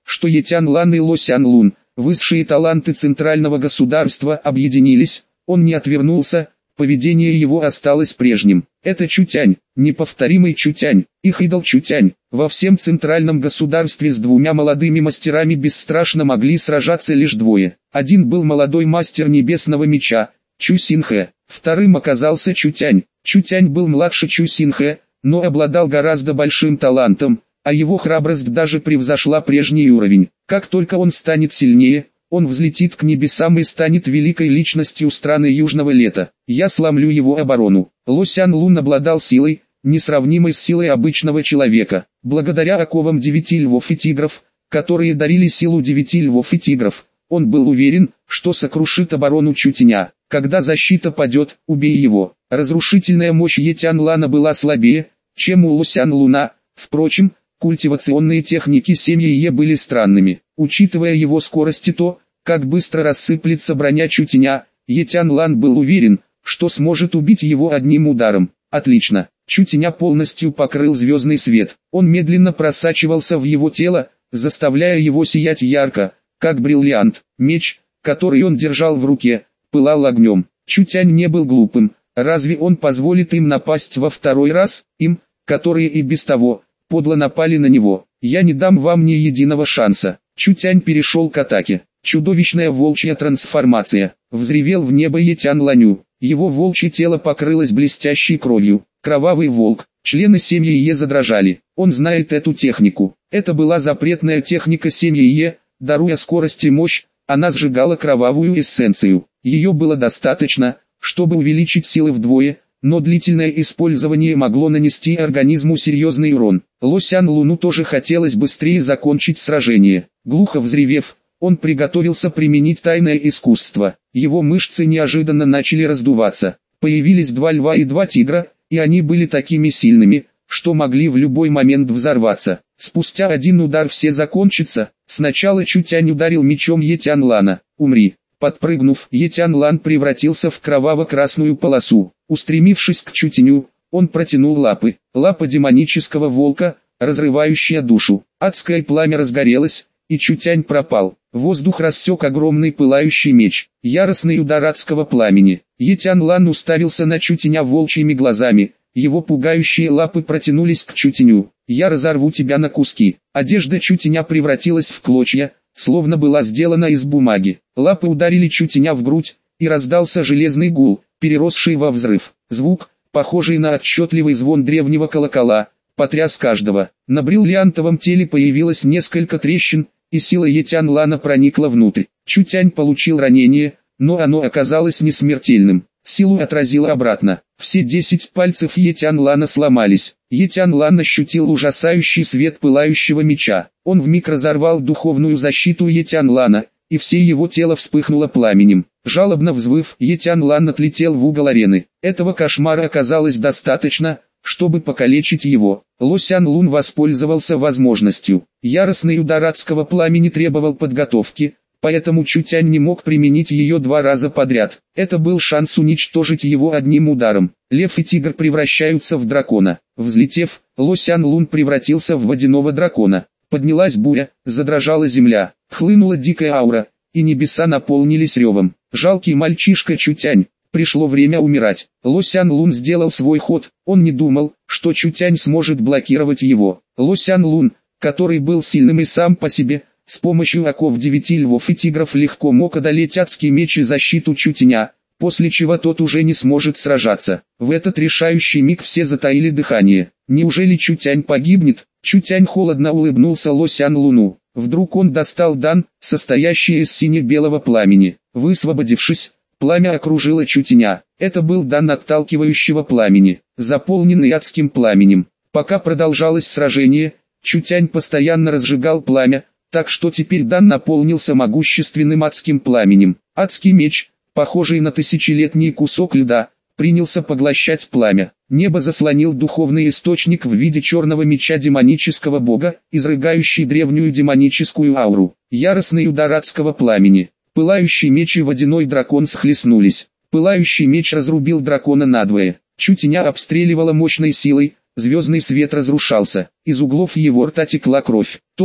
что Етян Лан и Лосян Лун, высшие таланты центрального государства, объединились, он не отвернулся, поведение его осталось прежним. Это Чутянь, неповторимый Чутянь, их идол Чутянь. Во всем центральном государстве с двумя молодыми мастерами бесстрашно могли сражаться лишь двое. Один был молодой мастер небесного меча, Чу Синхэ, вторым оказался Чутянь. Чутянь был младше Чу Синхэ, но обладал гораздо большим талантом, а его храбрость даже превзошла прежний уровень. Как только он станет сильнее, он взлетит к небесам и станет великой личностью страны Южного Лета. Я сломлю его оборону. Лосян Лун обладал силой, несравнимой с силой обычного человека. Благодаря оковам 9 львов и тигров, которые дарили силу 9 львов и тигров, он был уверен, что сокрушит оборону Чутяня. Когда защита падет, убей его. Разрушительная мощь Етян Лана была слабее, чем у Лосян Луна. Впрочем, культивационные техники семьи Е были странными. Учитывая его скорость и то, как быстро рассыплется броня Чутяня, Етян Лан был уверен, что сможет убить его одним ударом. Отлично. Чутяня полностью покрыл звездный свет. Он медленно просачивался в его тело, заставляя его сиять ярко, как бриллиант. Меч, который он держал в руке, пылал огнем. Чутянь не был глупым. Разве он позволит им напасть во второй раз? Им, которые и без того подло напали на него. Я не дам вам ни единого шанса. Чутянь перешел к атаке. Чудовищная волчья трансформация. Взревел в небо Етян Ланю. Его волчье тело покрылось блестящей кровью. Кровавый волк. Члены семьи Е задрожали. Он знает эту технику. Это была запретная техника семьи Е, даруя скорость и мощь, она сжигала кровавую эссенцию. Ее было достаточно, чтобы увеличить силы вдвое, но длительное использование могло нанести организму серьезный урон. Лосян Луну тоже хотелось быстрее закончить сражение. Глухо взревев, он приготовился применить тайное искусство. Его мышцы неожиданно начали раздуваться. Появились 2 льва и 2 тигра, и они были такими сильными, что могли в любой момент взорваться. Спустя один удар все закончится. Сначала Чутянь ударил мечом Етян Лана. «Умри!» Подпрыгнув, Етян Лан превратился в кроваво-красную полосу. Устремившись к Чутяню, он протянул лапы. Лапа демонического волка, разрывающая душу. Адское пламя разгорелось, и Чутянь пропал. Воздух рассек огромный пылающий меч. Яростный удар адского пламени. Етян Лан уставился на Чутяня волчьими глазами. Его пугающие лапы протянулись к Чутяню. «Я разорву тебя на куски». Одежда Чутяня превратилась в клочья, словно была сделана из бумаги. Лапы ударили Чутяня в грудь, и раздался железный гул, переросший во взрыв. Звук, похожий на отчетливый звон древнего колокола, потряс каждого. На бриллиантовом теле появилось несколько трещин, и сила Етян Лана проникла внутрь. Чутянь получил ранение, но оно оказалось не смертельным. Силу отразило обратно. Все 10 пальцев Етян Лана сломались. Етян Лан ощутил ужасающий свет пылающего меча. Он вмиг разорвал духовную защиту Етян Лана, и все его тело вспыхнуло пламенем. Жалобно взвыв, Етян Лан отлетел в угол арены. Этого кошмара оказалось достаточно, чтобы покалечить его. Лосян Лун воспользовался возможностью. Яростный удар адского пламени требовал подготовки, поэтому Чутянь не мог применить ее 2 раза подряд. Это был шанс уничтожить его одним ударом. Лев и тигр превращаются в дракона. Взлетев, Лосян Лун превратился в водяного дракона. Поднялась буря, задрожала земля, хлынула дикая аура, и небеса наполнились ревом. Жалкий мальчишка Чутянь. Пришло время умирать. Лосян Лун сделал свой ход. Он не думал, что Чутянь сможет блокировать его. Лосян Лун, который был сильным и сам по себе, с помощью оков 9 львов и тигров легко мог одолеть адский меч и защиту Чутяня, после чего тот уже не сможет сражаться. В этот решающий миг все затаили дыхание. Неужели Чутянь погибнет? Чутянь холодно улыбнулся Лосян Луну. Вдруг он достал дан, состоящий из сине-белого пламени. Высвободившись, пламя окружило Чутяня. Это был дан отталкивающего пламени, заполненный адским пламенем. Пока продолжалось сражение, Чутянь постоянно разжигал пламя, так что теперь дан наполнился могущественным адским пламенем. Адский меч, похожий на тысячелетний кусок льда, принялся поглощать пламя. Небо заслонил духовный источник в виде черного меча демонического бога, изрыгающий древнюю демоническую ауру. Яростный удар адского пламени. Пылающий меч и водяной дракон схлестнулись. Пылающий меч разрубил дракона надвое. Чутяня обстреливала мощной силой, звездный свет разрушался. Из углов его рта текла кровь. Тот,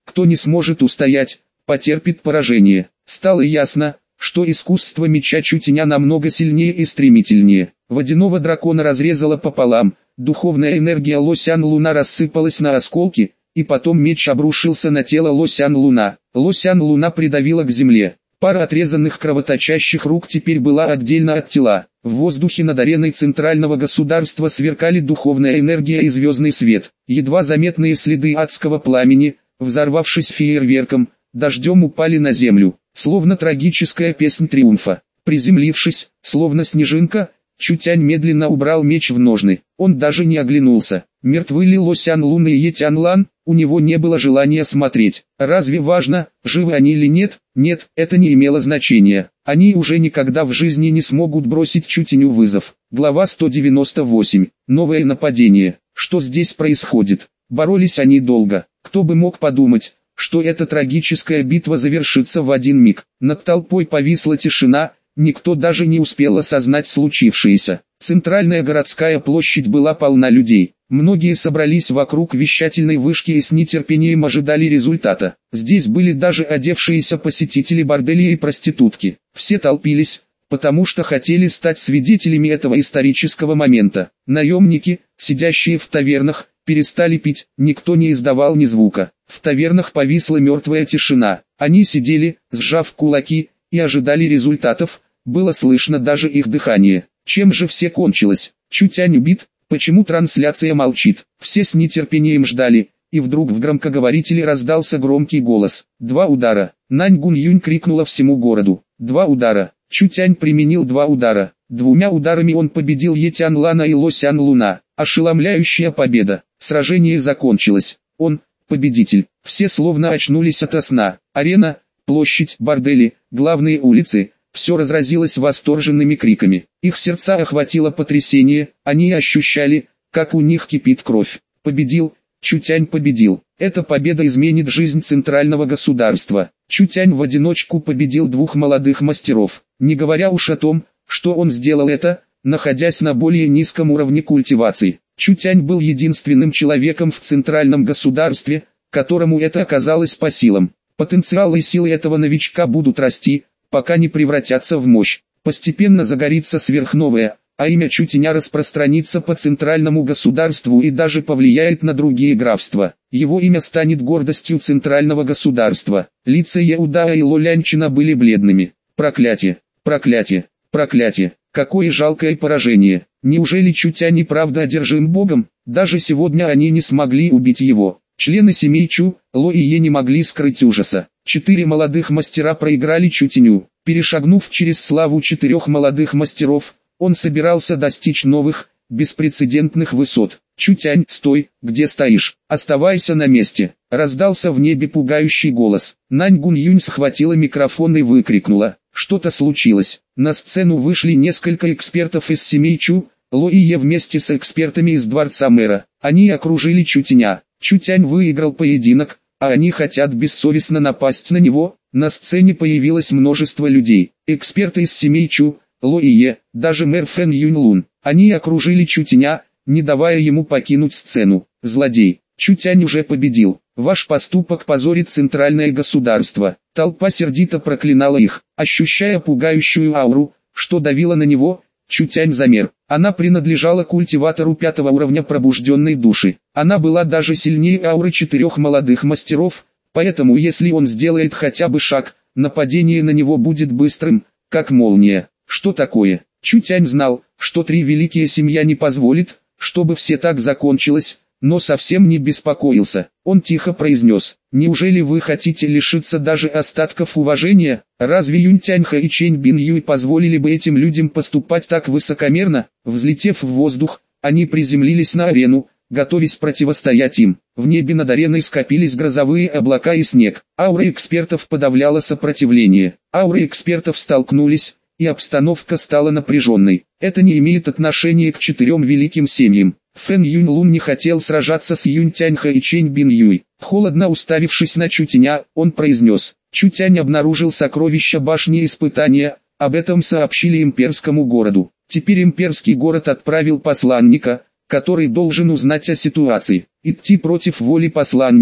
Кто не сможет устоять, потерпит поражение. Стало ясно, что искусство меча Чутеня намного сильнее и стремительнее. Водяного дракона разрезало пополам, духовная энергия Лосян-Луна рассыпалась на осколки, и потом меч обрушился на тело Лосян-Луна. Лосян-Луна придавила к земле. Пара отрезанных кровоточащих рук теперь была отдельно от тела. В воздухе над ареной центрального государства сверкали духовная энергия и звездный свет. Едва заметные следы адского пламени, взорвавшись фейерверком, дождем упали на землю, словно трагическая песнь триумфа. Приземлившись, словно снежинка, Чутянь медленно убрал меч в ножны. Он даже не оглянулся. Мертвы ли Лосян-Лун и Етянлан? У него не было желания смотреть. Разве важно, живы они или нет? Нет, это не имело значения. Они уже никогда в жизни не смогут бросить Чутеню вызов. Глава 198. Новое нападение. Что здесь происходит? Боролись они долго. Кто бы мог подумать, что эта трагическая битва завершится в один миг. Над толпой повисла тишина, никто даже не успел осознать случившееся. Центральная городская площадь была полна людей. Многие собрались вокруг вещательной вышки и с нетерпением ожидали результата. Здесь были даже одевшиеся посетители борделей и проститутки. Все толпились, потому что хотели стать свидетелями этого исторического момента. Наемники, сидящие в тавернах, перестали пить, никто не издавал ни звука. В тавернах повисла мертвая тишина. Они сидели, сжав кулаки, и ожидали результатов, было слышно даже их дыхание. Чем же все кончилось? Чутянь убит? Почему трансляция молчит? Все с нетерпением ждали, и вдруг в громкоговорителе раздался громкий голос. 2 удара. Нань Гунь-Юнь крикнула всему городу. 2 удара. Чутянь применил 2 удара. 2 ударами он победил Етянлана и Лосян-Луна. Ошеломляющая победа. Сражение закончилось. Он, победитель. Все словно очнулись ото сна. Арена, площадь, бордели, главные улицы. Все разразилось восторженными криками. Их сердца охватило потрясение, они ощущали, как у них кипит кровь. Победил, Чутянь победил. Эта победа изменит жизнь центрального государства. Чутянь в одиночку победил 2 молодых мастеров. Не говоря уж о том, что он сделал это, находясь на более низком уровне культивации. Чутянь был единственным человеком в центральном государстве, которому это оказалось по силам. Потенциал и силы этого новичка будут расти, пока не превратятся в мощь. Постепенно загорится сверхновая, а имя Чутеня распространится по центральному государству и даже повлияет на другие графства. Его имя станет гордостью центрального государства. Лица Еудая и Лолянчина были бледными. Проклятие, проклятие, проклятие. Какое жалкое поражение. Неужели Чутянь и правда одержим Богом? Даже сегодня они не смогли убить его. Члены семей Чу, Ло и Е не могли скрыть ужаса. 4 молодых мастера проиграли Чутеню. Перешагнув через славу 4 молодых мастеров, он собирался достичь новых, беспрецедентных высот. «Чутянь, стой, где стоишь? Оставайся на месте!» Раздался в небе пугающий голос. Нань Гунь-Юнь схватила микрофон и выкрикнула. Что-то случилось. На сцену вышли несколько экспертов из семей Чу, Ло и Е вместе с экспертами из дворца мэра. Они окружили Чутеня. Чутянь выиграл поединок, а они хотят бессовестно напасть на него. На сцене появилось множество людей. Эксперты из семей Чу, Ло и Е, даже мэр Фэн Юньлун. Они окружили Чутеня, не давая ему покинуть сцену. Злодей, Чутянь уже победил. Ваш поступок позорит центральное государство. Толпа сердито проклинала их, ощущая пугающую ауру, что давила на него. Чутянь замер. Она принадлежала культиватору 5-го уровня пробужденной души. Она была даже сильнее ауры 4 молодых мастеров, поэтому если он сделает хотя бы шаг, нападение на него будет быстрым, как молния. Что такое? Чутянь знал, что 3 великие семья не позволит, чтобы все так закончилось, но совсем не беспокоился. Он тихо произнес: «Неужели вы хотите лишиться даже остатков уважения? Разве Юньтяньха и Чэнь Бин Юй позволили бы этим людям поступать так высокомерно?» Взлетев в воздух, они приземлились на арену, готовясь противостоять им. В небе над ареной скопились грозовые облака и снег. Аура экспертов подавляла сопротивление. Ауры экспертов столкнулись, и обстановка стала напряженной. Это не имеет отношения к 4 великим семьям. Фэн Юньлун не хотел сражаться с Юньтяньха и Чэнь Бин Юй. Холодно уставившись на Чутеня, он произнес: «Чутянь обнаружил сокровища башни испытания, об этом сообщили имперскому городу. Теперь имперский город отправил посланника, который должен узнать о ситуации. Идти против воли посланника,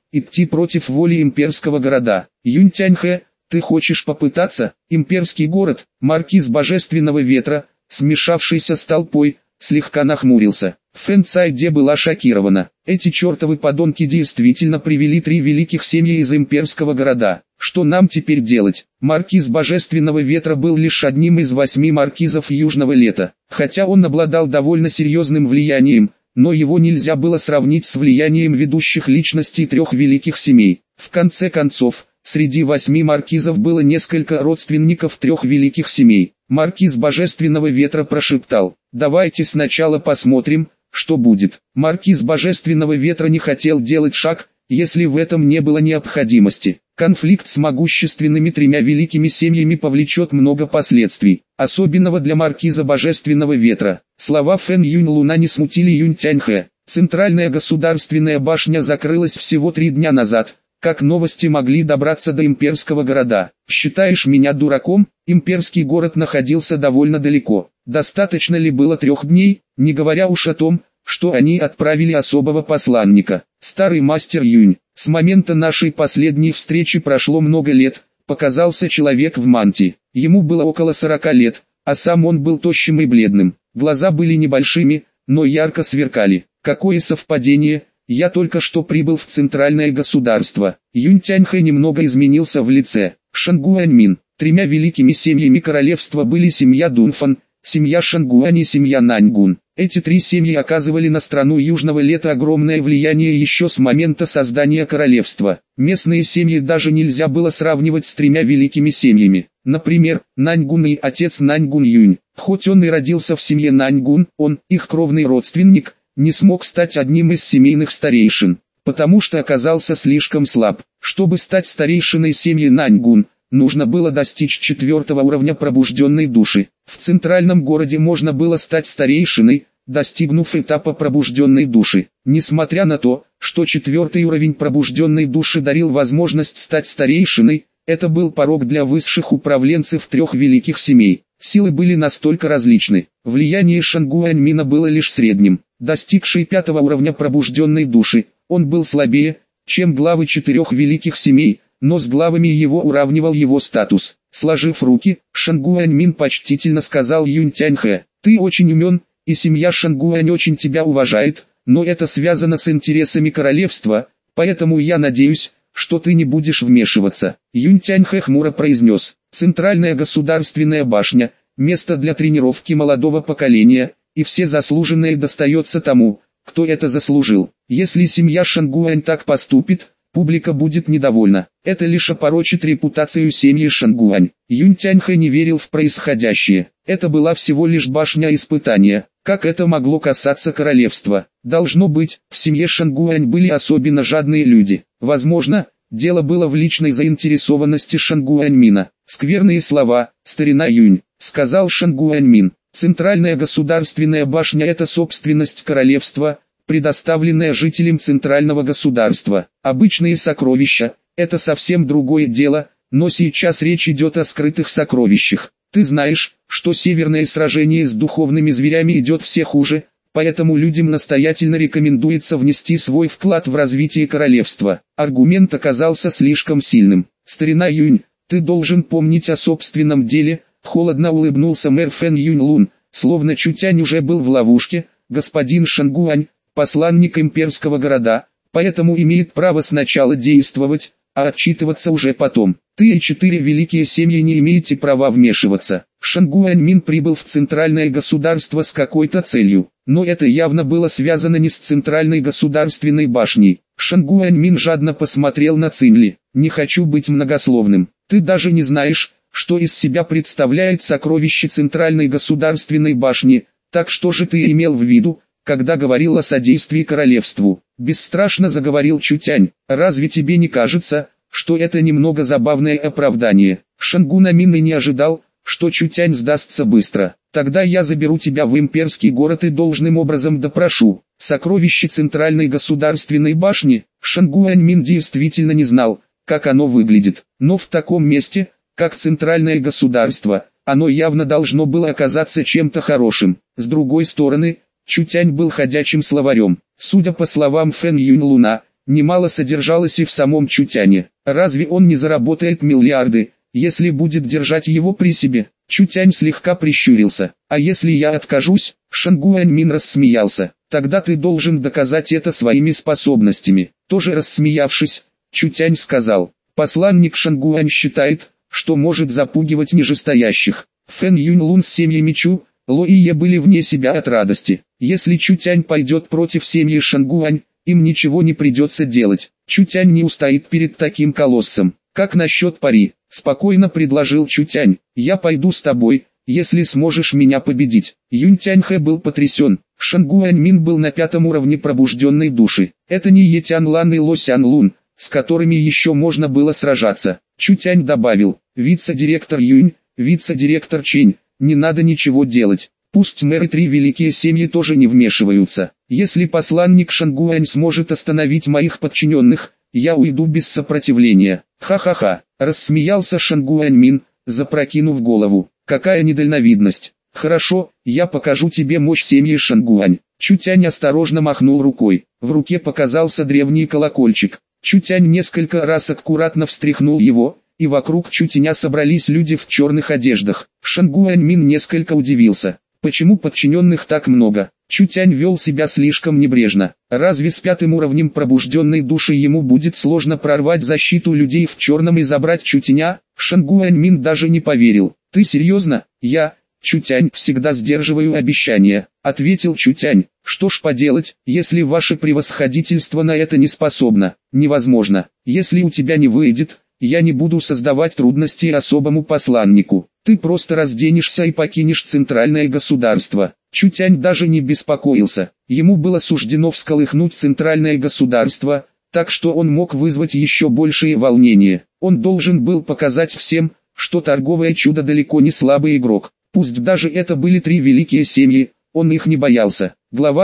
идти против воли имперского города. Юнь-Тянь-Хэ, ты хочешь попытаться? Имперский город, маркиз Божественного Ветра, смешавшийся с толпой, слегка нахмурился. Фэн Цайде была шокирована. Эти чертовы подонки действительно привели 3 великих семьи из имперского города. Что нам теперь делать? Маркиз Божественного Ветра был лишь одним из 8 маркизов Южного Лета. Хотя он обладал довольно серьезным влиянием, но его нельзя было сравнить с влиянием ведущих личностей 3 великих семей. В конце концов, среди 8 маркизов было несколько родственников 3 великих семей. Маркиз Божественного Ветра прошептал: «Давайте сначала посмотрим, что будет». Маркиз Божественного Ветра не хотел делать шаг, если в этом не было необходимости. Конфликт с могущественными 3 великими семьями повлечет много последствий, особенного для маркиза Божественного Ветра. Слова Фэн Юнь Луна не смутили Юнь-Тянь-Хэ. Центральная государственная башня закрылась всего 3 дня назад. Как новости могли добраться до имперского города? Считаешь меня дураком? Имперский город находился довольно далеко. Достаточно ли было 3 дней, не говоря уж о том, что они отправили особого посланника? Старый мастер Юнь, с момента нашей последней встречи прошло много лет, показался человек в мантии. Ему было около 40 лет, а сам он был тощим и бледным. Глаза были небольшими, но ярко сверкали. Какое совпадение! Я только что прибыл в центральное государство. Юнь-Тянь-Хэ немного изменился в лице. Шангуаньмин. 3 великими семьями королевства были семья Дунфан, семья Шангуань и семья Наньгун. Эти 3 семьи оказывали на страну Южного Лета огромное влияние еще с момента создания королевства. Местные семьи даже нельзя было сравнивать с 3 великими семьями. Например, Наньгун и отец Наньгун Юнь. Хоть он и родился в семье Наньгун, он, их кровный родственник, не смог стать одним из семейных старейшин, потому что оказался слишком слаб. Чтобы стать старейшиной семьи Наньгун, нужно было достичь 4-го уровня пробужденной души. В центральном городе можно было стать старейшиной, достигнув этапа пробужденной души. Несмотря на то, что 4-й уровень пробужденной души дарил возможность стать старейшиной, это был порог для высших управленцев 3 великих семей. Силы были настолько различны. Влияние Шангуаньмина было лишь средним. Достигший 5-го уровня пробужденной души, он был слабее, чем главы 4 великих семей, но с главами его уравнивал его статус. Сложив руки, Шангуаньмин почтительно сказал Юнь-Тянь-Хэ: «Ты очень умен, и семья Шангуань очень тебя уважает, но это связано с интересами королевства, поэтому я надеюсь, что ты не будешь вмешиваться». Юнь-Тянь-Хэ хмуро произнес: «Центральная государственная башня, место для тренировки молодого поколения, и все заслуженное достается тому, кто это заслужил. Если семья Шангуань так поступит, публика будет недовольна. Это лишь опорочит репутацию семьи Шангуань». Юнь-Тянь-Хэ не верил в происходящее. Это была всего лишь башня испытания. Как это могло касаться королевства? Должно быть, в семье Шангуань были особенно жадные люди. Возможно, дело было в личной заинтересованности Шангуаньмина. «Скверные слова, старина Юнь», — сказал Шангуаньмин. «Центральная государственная башня — это собственность королевства, предоставленная жителям центрального государства. Обычные сокровища — это совсем другое дело, но сейчас речь идет о скрытых сокровищах. Ты знаешь, что северное сражение с духовными зверями идет все хуже, поэтому людям настоятельно рекомендуется внести свой вклад в развитие королевства». Аргумент оказался слишком сильным. «Старина Юнь, ты должен помнить о собственном деле», — холодно улыбнулся мэр Фэн Юнь Лун, словно Чутянь уже был в ловушке. «Господин Шангуань, посланник имперского города, поэтому имеет право сначала действовать, а отчитываться уже потом. Ты и 4 великие семьи не имеете права вмешиваться». Шангуаньмин прибыл в центральное государство с какой-то целью, но это явно было связано не с центральной государственной башней. Шангуаньмин жадно посмотрел на Цинли. «Не хочу быть многословным. Ты даже не знаешь, что из себя представляет сокровище центральной государственной башни, так что же ты имел в виду, когда говорил о содействии королевству?» Бесстрашно заговорил Чутянь. «Разве тебе не кажется, что это немного забавное оправдание?» Шангуаньмин и не ожидал, что Чутянь сдастся быстро. «Тогда я заберу тебя в имперский город и должным образом допрошу». Сокровище центральной государственной башни. Шангуаньмин действительно не знал, как оно выглядит, но в таком месте, как центральное государство, оно явно должно было оказаться чем-то хорошим. С другой стороны, Чутянь был ходячим словарем. Судя по словам Фэн Юнь Луна, немало содержалось и в самом Чутяне. Разве он не заработает миллиарды, если будет держать его при себе? Чутянь слегка прищурился. А если я откажусь? Шангуаньмин рассмеялся. Тогда ты должен доказать это своими способностями. Тоже рассмеявшись, Чутянь сказал. Посланник Шангуань считает, что может запугивать нижестоящих. Фэн Юньлун с семьями Чу, Ло и Е были вне себя от радости. Если Чутянь пойдет против семьи Шангуань, им ничего не придется делать. Чутянь не устоит перед таким колоссом. Как насчет пари? Спокойно предложил Чутянь. Я пойду с тобой, если сможешь меня победить. Юнь Тяньхэ был потрясен. Шангуаньмин был на 5 уровне пробужденной души. Это не Е Тянлан и Ло Сянлун, с которыми еще можно было сражаться. Чутянь добавил. Вице-директор Юнь, вице-директор Чень, не надо ничего делать. Пусть мэры 3 великие семьи тоже не вмешиваются. Если посланник Шангуань сможет остановить моих подчиненных, я уйду без сопротивления. Ха-ха-ха, рассмеялся Шангуаньмин, запрокинув голову. Какая недальновидность. Хорошо, я покажу тебе мощь семьи Шангуань. Чутянь осторожно махнул рукой. В руке показался древний колокольчик. Чутянь несколько раз аккуратно встряхнул его, и вокруг Чутяня собрались люди в черных одеждах. Шангуаньмин несколько удивился. Почему подчиненных так много? Чутянь вел себя слишком небрежно. Разве с 5 уровнем пробужденной души ему будет сложно прорвать защиту людей в черном и забрать Чутяня? Шангуаньмин даже не поверил. Ты серьезно? Я, Чутянь, всегда сдерживаю обещания, ответил Чутянь. Что ж поделать, если ваше превосходительство на это не способно? Невозможно. Если у тебя не выйдет, я не буду создавать трудности особому посланнику. Ты просто разденешься и покинешь центральное государство. Чутянь даже не беспокоился. Ему было суждено всколыхнуть центральное государство, так что он мог вызвать еще большее волнение. Он должен был показать всем, что торговое чудо далеко не слабый игрок. Пусть даже это были 3 великие семьи, он их не боялся. Глава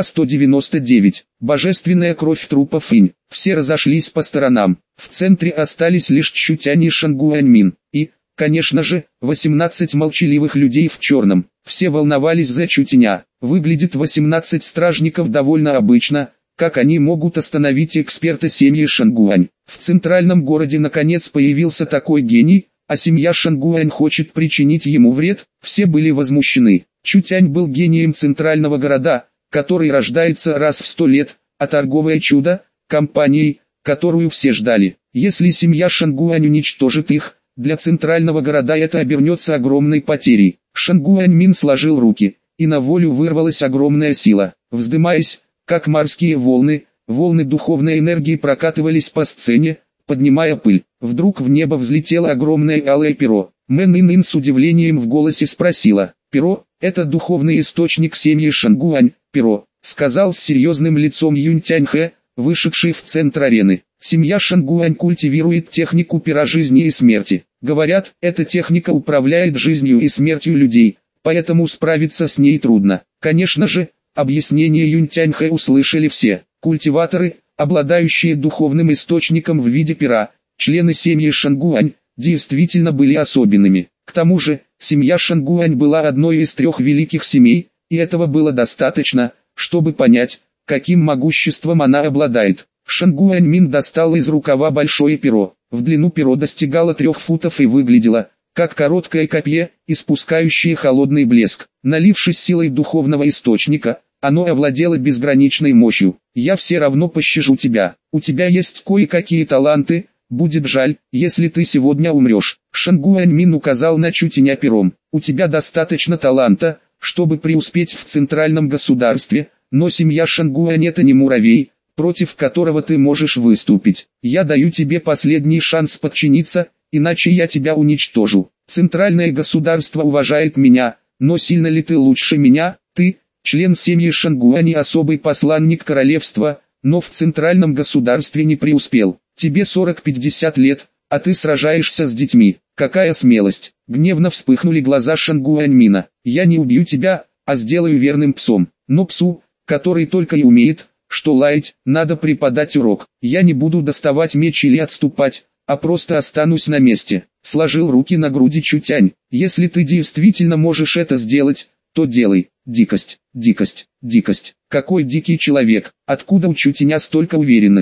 199. Божественная кровь трупов инь. Все разошлись по сторонам. В центре остались лишь Чутянь и Шангуаньмин. И, конечно же, 18 молчаливых людей в черном. Все волновались за Чутяня. Выглядит 18 стражников довольно обычно. Как они могут остановить эксперта семьи Шангуань? В центральном городе наконец появился такой гений, а семья Шангуань хочет причинить ему вред. Все были возмущены. Чутянь был гением центрального города, который рождается раз в 100 лет, а торговое чудо – компанией, которую все ждали. Если семья Шангуань уничтожит их, для центрального города это обернется огромной потерей. Шангуаньмин сложил руки, и на волю вырвалась огромная сила. Вздымаясь, как морские волны, волны духовной энергии прокатывались по сцене, поднимая пыль. Вдруг в небо взлетело огромное алое перо. Мэн Ин с удивлением в голосе спросила. «Перо – это духовный источник семьи Шангуань, перо», сказал с серьезным лицом Юнь Тяньхэ, вышедший в центр арены. Семья Шангуань культивирует технику пера жизни и смерти. Говорят, эта техника управляет жизнью и смертью людей, поэтому справиться с ней трудно. Конечно же, объяснение Юнь Тяньхэ услышали все. Культиваторы, обладающие духовным источником в виде пера, члены семьи Шангуань, действительно были особенными. К тому же, семья Шангуань была одной из 3 великих семей, и этого было достаточно, чтобы понять, каким могуществом она обладает. Шангуаньмин достал из рукава большое перо. В длину перо достигало 3 футов и выглядело, как короткое копье, испускающее холодный блеск. Налившись силой духовного источника, оно овладело безграничной мощью. «Я все равно пощажу тебя. У тебя есть кое-какие таланты, будет жаль, если ты сегодня умрешь». Шангуаньмин указал на Чутяня пером. «У тебя достаточно таланта, чтобы преуспеть в центральном государстве, но семья Шангуань это не муравей, против которого ты можешь выступить. Я даю тебе последний шанс подчиниться, иначе я тебя уничтожу. Центральное государство уважает меня, но сильно ли ты лучше меня? Ты, член семьи Шангуань и особый посланник королевства, но в центральном государстве не преуспел. Тебе 40-50 лет, а ты сражаешься с детьми. Какая смелость!» Гневно вспыхнули глаза Шангуаньмина. «Я не убью тебя, а сделаю верным псом. Но псу, который только и умеет, что лаять, надо преподать урок. Я не буду доставать меч или отступать, а просто останусь на месте». Сложил руки на груди Чутянь. «Если ты действительно можешь это сделать, то делай». Дикость, дикость, дикость. Какой дикий человек. Откуда у Чутяня столько уверенность?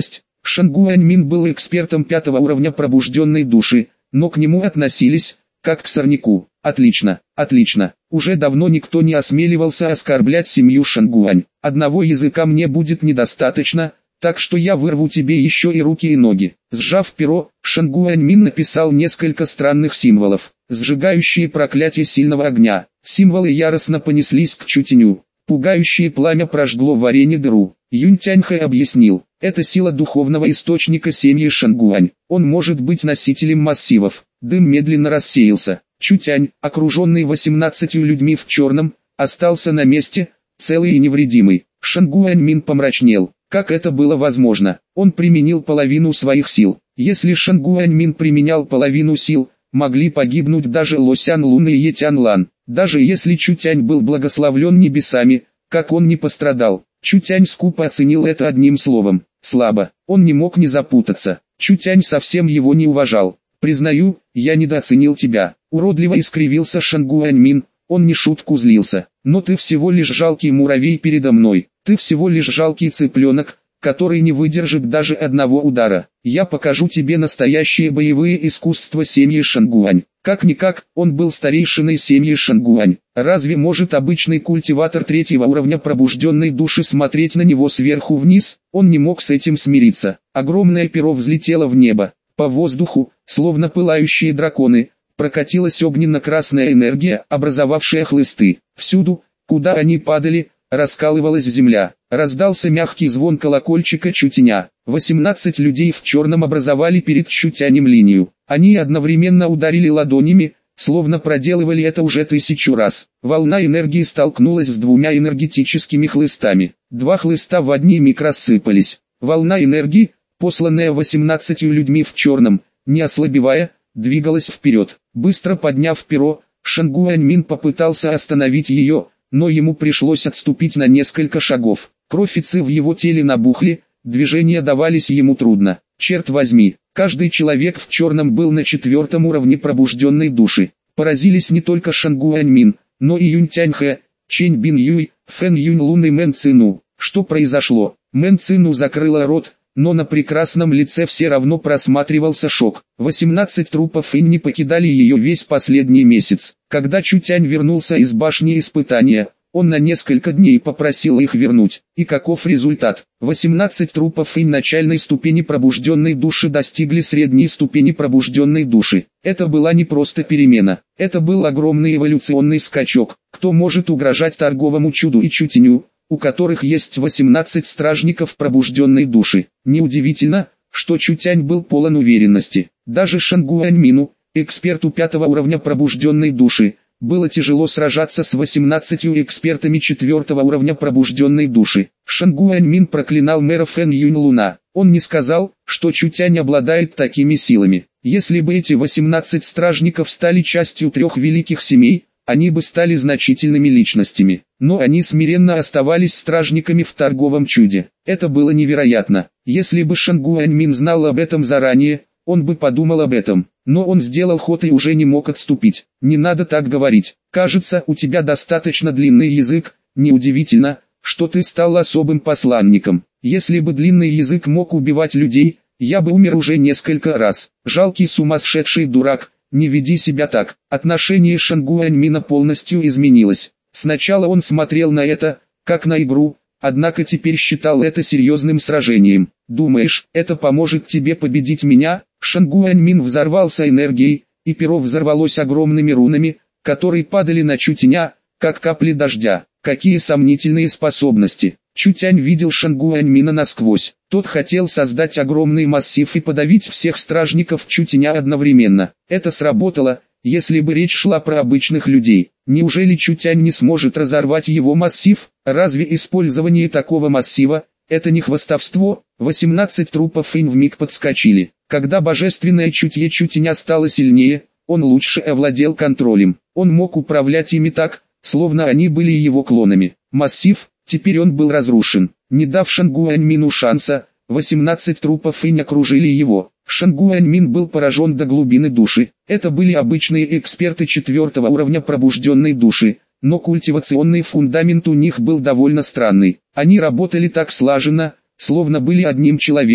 Шангуаньмин был экспертом 5-го уровня пробужденной души, но к нему относились, как к сорняку. Отлично, отлично. Уже давно никто не осмеливался оскорблять семью Шангуань. Одного языка мне будет недостаточно, так что я вырву тебе еще и руки и ноги. Сжав перо, Шангуаньмин написал несколько странных символов, сжигающие проклятие сильного огня. Символы яростно понеслись к Чутиню. Пугающее пламя прожгло в арене дыру. Юнь Тяньхэ объяснил, это сила духовного источника семьи Шангуань. Он может быть носителем массивов. Дым медленно рассеялся. Чутянь, окруженный 18 людьми в черном, остался на месте, целый и невредимый. Шангуаньмин помрачнел. Как это было возможно? Он применил половину своих сил. Если Шангуаньмин применял половину сил, могли погибнуть даже Лосян Лун и Етян Лан. Даже если Чутянь был благословлен небесами, как он не пострадал. Чутянь скупо оценил это одним словом. Слабо. Он не мог не запутаться. Чутянь совсем его не уважал. «Признаю, я недооценил тебя». Уродливо искривился Шангуаньмин, он не шутку злился. «Но ты всего лишь жалкий муравей передо мной. Ты всего лишь жалкий цыпленок, который не выдержит даже одного удара. Я покажу тебе настоящие боевые искусства семьи Шангуань». Как-никак, он был старейшиной семьи Шангуань. Разве может обычный культиватор 3-го уровня пробужденной души смотреть на него сверху вниз? Он не мог с этим смириться. Огромное перо взлетело в небо. По воздуху, словно пылающие драконы, прокатилась огненно-красная энергия, образовавшая хлысты. Всюду, куда они падали, раскалывалась земля. Раздался мягкий звон колокольчика Чутиня. 18 людей в черном образовали перед Чутянем линию. Они одновременно ударили ладонями, словно проделывали это уже 1000 раз. Волна энергии столкнулась с двумя энергетическими хлыстами. Два хлыста в одни миг рассыпались. Волна энергии, посланная 18 людьми в черном, не ослабевая, двигалась вперед. Быстро подняв перо, Шангуаньмин попытался остановить ее, но ему пришлось отступить на несколько шагов. Кровь и ци в его теле набухли, движения давались ему трудно. Черт возьми, каждый человек в черном был на 4-м уровне пробужденной души. Поразились не только Шангуаньмин, но и Юнь Тяньхэ, Чэнь Бин Юй, Фэн Юнь Лун и Мэн Цину. Что произошло? Мэн Цину закрыла рот, но на прекрасном лице все равно просматривался шок. 18 трупов и не покидали ее весь последний месяц. Когда Чутянь вернулся из башни испытания, он на несколько дней попросил их вернуть. И каков результат? 18 трупов и начальной ступени пробужденной души достигли средней ступени пробужденной души. Это была не просто перемена. Это был огромный эволюционный скачок. Кто может угрожать торговому чуду и Чутиню, у которых есть 18 стражников пробужденной души? Неудивительно, что Чутянь был полон уверенности. Даже Шангуаньмину, эксперту 5-го уровня пробужденной души, было тяжело сражаться с 18 экспертами 4-го уровня пробужденной души. Шангуаньмин проклинал мэра Фэн Юнь Луна. Он не сказал, что Чутянь обладает такими силами. Если бы эти 18 стражников стали частью 3 великих семей, они бы стали значительными личностями. Но они смиренно оставались стражниками в торговом чуде. Это было невероятно. Если бы Шангуаньмин знал об этом заранее, он бы подумал об этом. Но он сделал ход и уже не мог отступить. Не надо так говорить. Кажется, у тебя достаточно длинный язык. Неудивительно, что ты стал особым посланником. Если бы длинный язык мог убивать людей, я бы умер уже несколько раз. Жалкий сумасшедший дурак, не веди себя так. Отношение Шангуаньмина полностью изменилось. Сначала он смотрел на это, как на игру, однако теперь считал это серьезным сражением. «Думаешь, это поможет тебе победить меня?» Шангуаньмин взорвался энергией, и перо взорвалось огромными рунами, которые падали на Чутяня, как капли дождя. Какие сомнительные способности! Чутянь видел Шангуаньмина насквозь. Тот хотел создать огромный массив и подавить всех стражников Чутяня одновременно. Это сработало, если бы речь шла про обычных людей. Неужели Чутянь не сможет разорвать его массив? Разве использование такого массива — это не хвастовство? 18 трупов инь вмиг подскочили. Когда божественное чутье Чутяня стало сильнее, он лучше овладел контролем. Он мог управлять ими так, словно они были его клонами. Массив, теперь он был разрушен. Не дав Шангуаньмину шанса, 18 трупов инь окружили его. Шангуаньмин был поражен до глубины души. Это были обычные эксперты 4-го уровня пробужденной души, но культивационный фундамент у них был довольно странный. Они работали так слаженно, словно были одним человеком.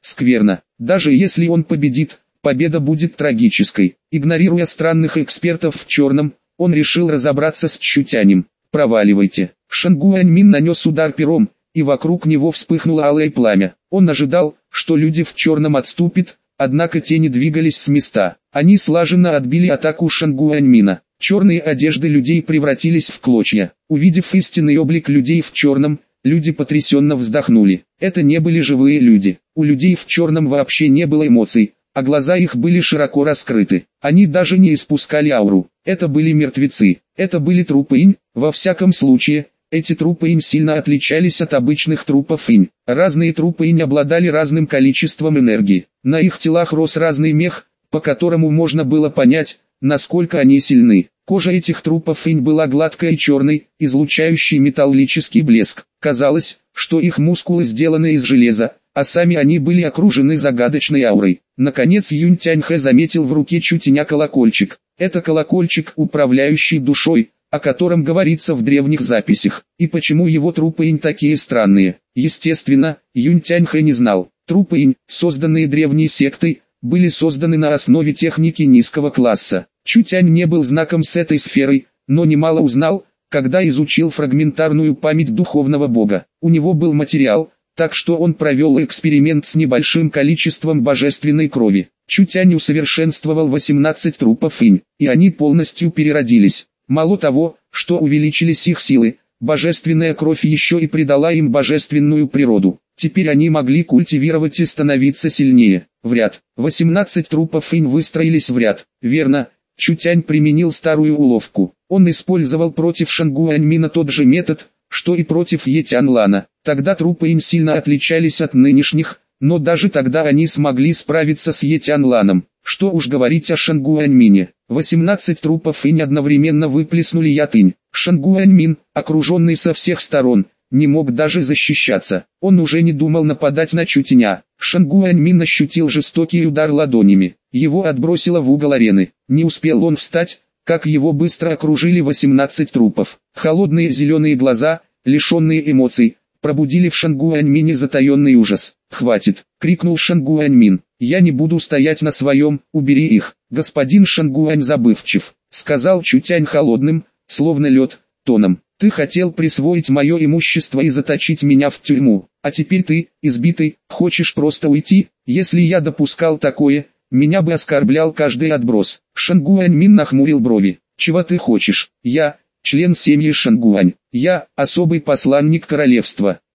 Скверно. Даже если он победит, победа будет трагической. Игнорируя странных экспертов в черном, он решил разобраться с Чутянем. Проваливайте. Шэн Гуаньмин нанес удар пером, и вокруг него вспыхнуло алое пламя. Он ожидал, что люди в черном отступят, однако те не двигались с места. Они слаженно отбили атаку Шэн Гуаньмина. Черные одежды людей превратились в клочья. Увидев истинный облик людей в черном, люди потрясенно вздохнули. Это не были живые люди. У людей в черном вообще не было эмоций, а глаза их были широко раскрыты. Они даже не испускали ауру. Это были мертвецы. Это были трупы инь. Во всяком случае, эти трупы инь сильно отличались от обычных трупов инь. Разные трупы инь обладали разным количеством энергии. На их телах рос разный мех, по которому можно было понять, насколько они сильны. Кожа этих трупов инь была гладкой и черной, излучающей металлический блеск. Казалось, что их мускулы сделаны из железа, а сами они были окружены загадочной аурой. Наконец Юнь Тяньхэ заметил в руке Чутяня колокольчик. Это колокольчик, управляющий душой, о котором говорится в древних записях. И почему его трупы инь такие странные? Естественно, Юнь Тяньхэ не знал. Трупы инь, созданные древней сектой, были созданы на основе техники низкого класса. Чутянь не был знаком с этой сферой, но немало узнал, когда изучил фрагментарную память духовного бога. У него был материал, так что он провел эксперимент с небольшим количеством божественной крови. Чутянь усовершенствовал 18 трупов инь, и они полностью переродились. Мало того, что увеличились их силы, божественная кровь еще и придала им божественную природу. Теперь они могли культивировать и становиться сильнее. В ряд. 18 трупов инь выстроились в ряд. Верно, Чутянь применил старую уловку. Он использовал против Шэн Гуаньмина тот же метод, что и против Е Тянлана. Тогда трупы инь сильно отличались от нынешних, но даже тогда они смогли справиться с Е Тянланом. Что уж говорить о Шэн Гуаньмине. 18 трупов инь одновременно выплеснули яд инь. Шэн Гуаньмин, окруженный со всех сторон, не мог даже защищаться. Он уже не думал нападать на Чутяня. Шэн Гуаньмин ощутил жестокий удар ладонями. Его отбросило в угол арены. Не успел он встать, как его быстро окружили 18 трупов. Холодные зеленые глаза, лишенные эмоций, пробудили в Шэн Гуаньмине затаенный ужас. «Хватит!» — крикнул Шэн Гуаньмин. «Я не буду стоять на своем, убери их!» «Господин Шэн Гуань забывчив», — сказал Чутянь холодным, словно лед, тоном. «Ты хотел присвоить мое имущество и заточить меня в тюрьму, а теперь ты, избитый, хочешь просто уйти? Если я допускал такое, меня бы оскорблял каждый отброс». Шэн Гуаньмин нахмурил брови. «Чего ты хочешь? Я, член семьи Шэн Гуань. Я, особый посланник королевства.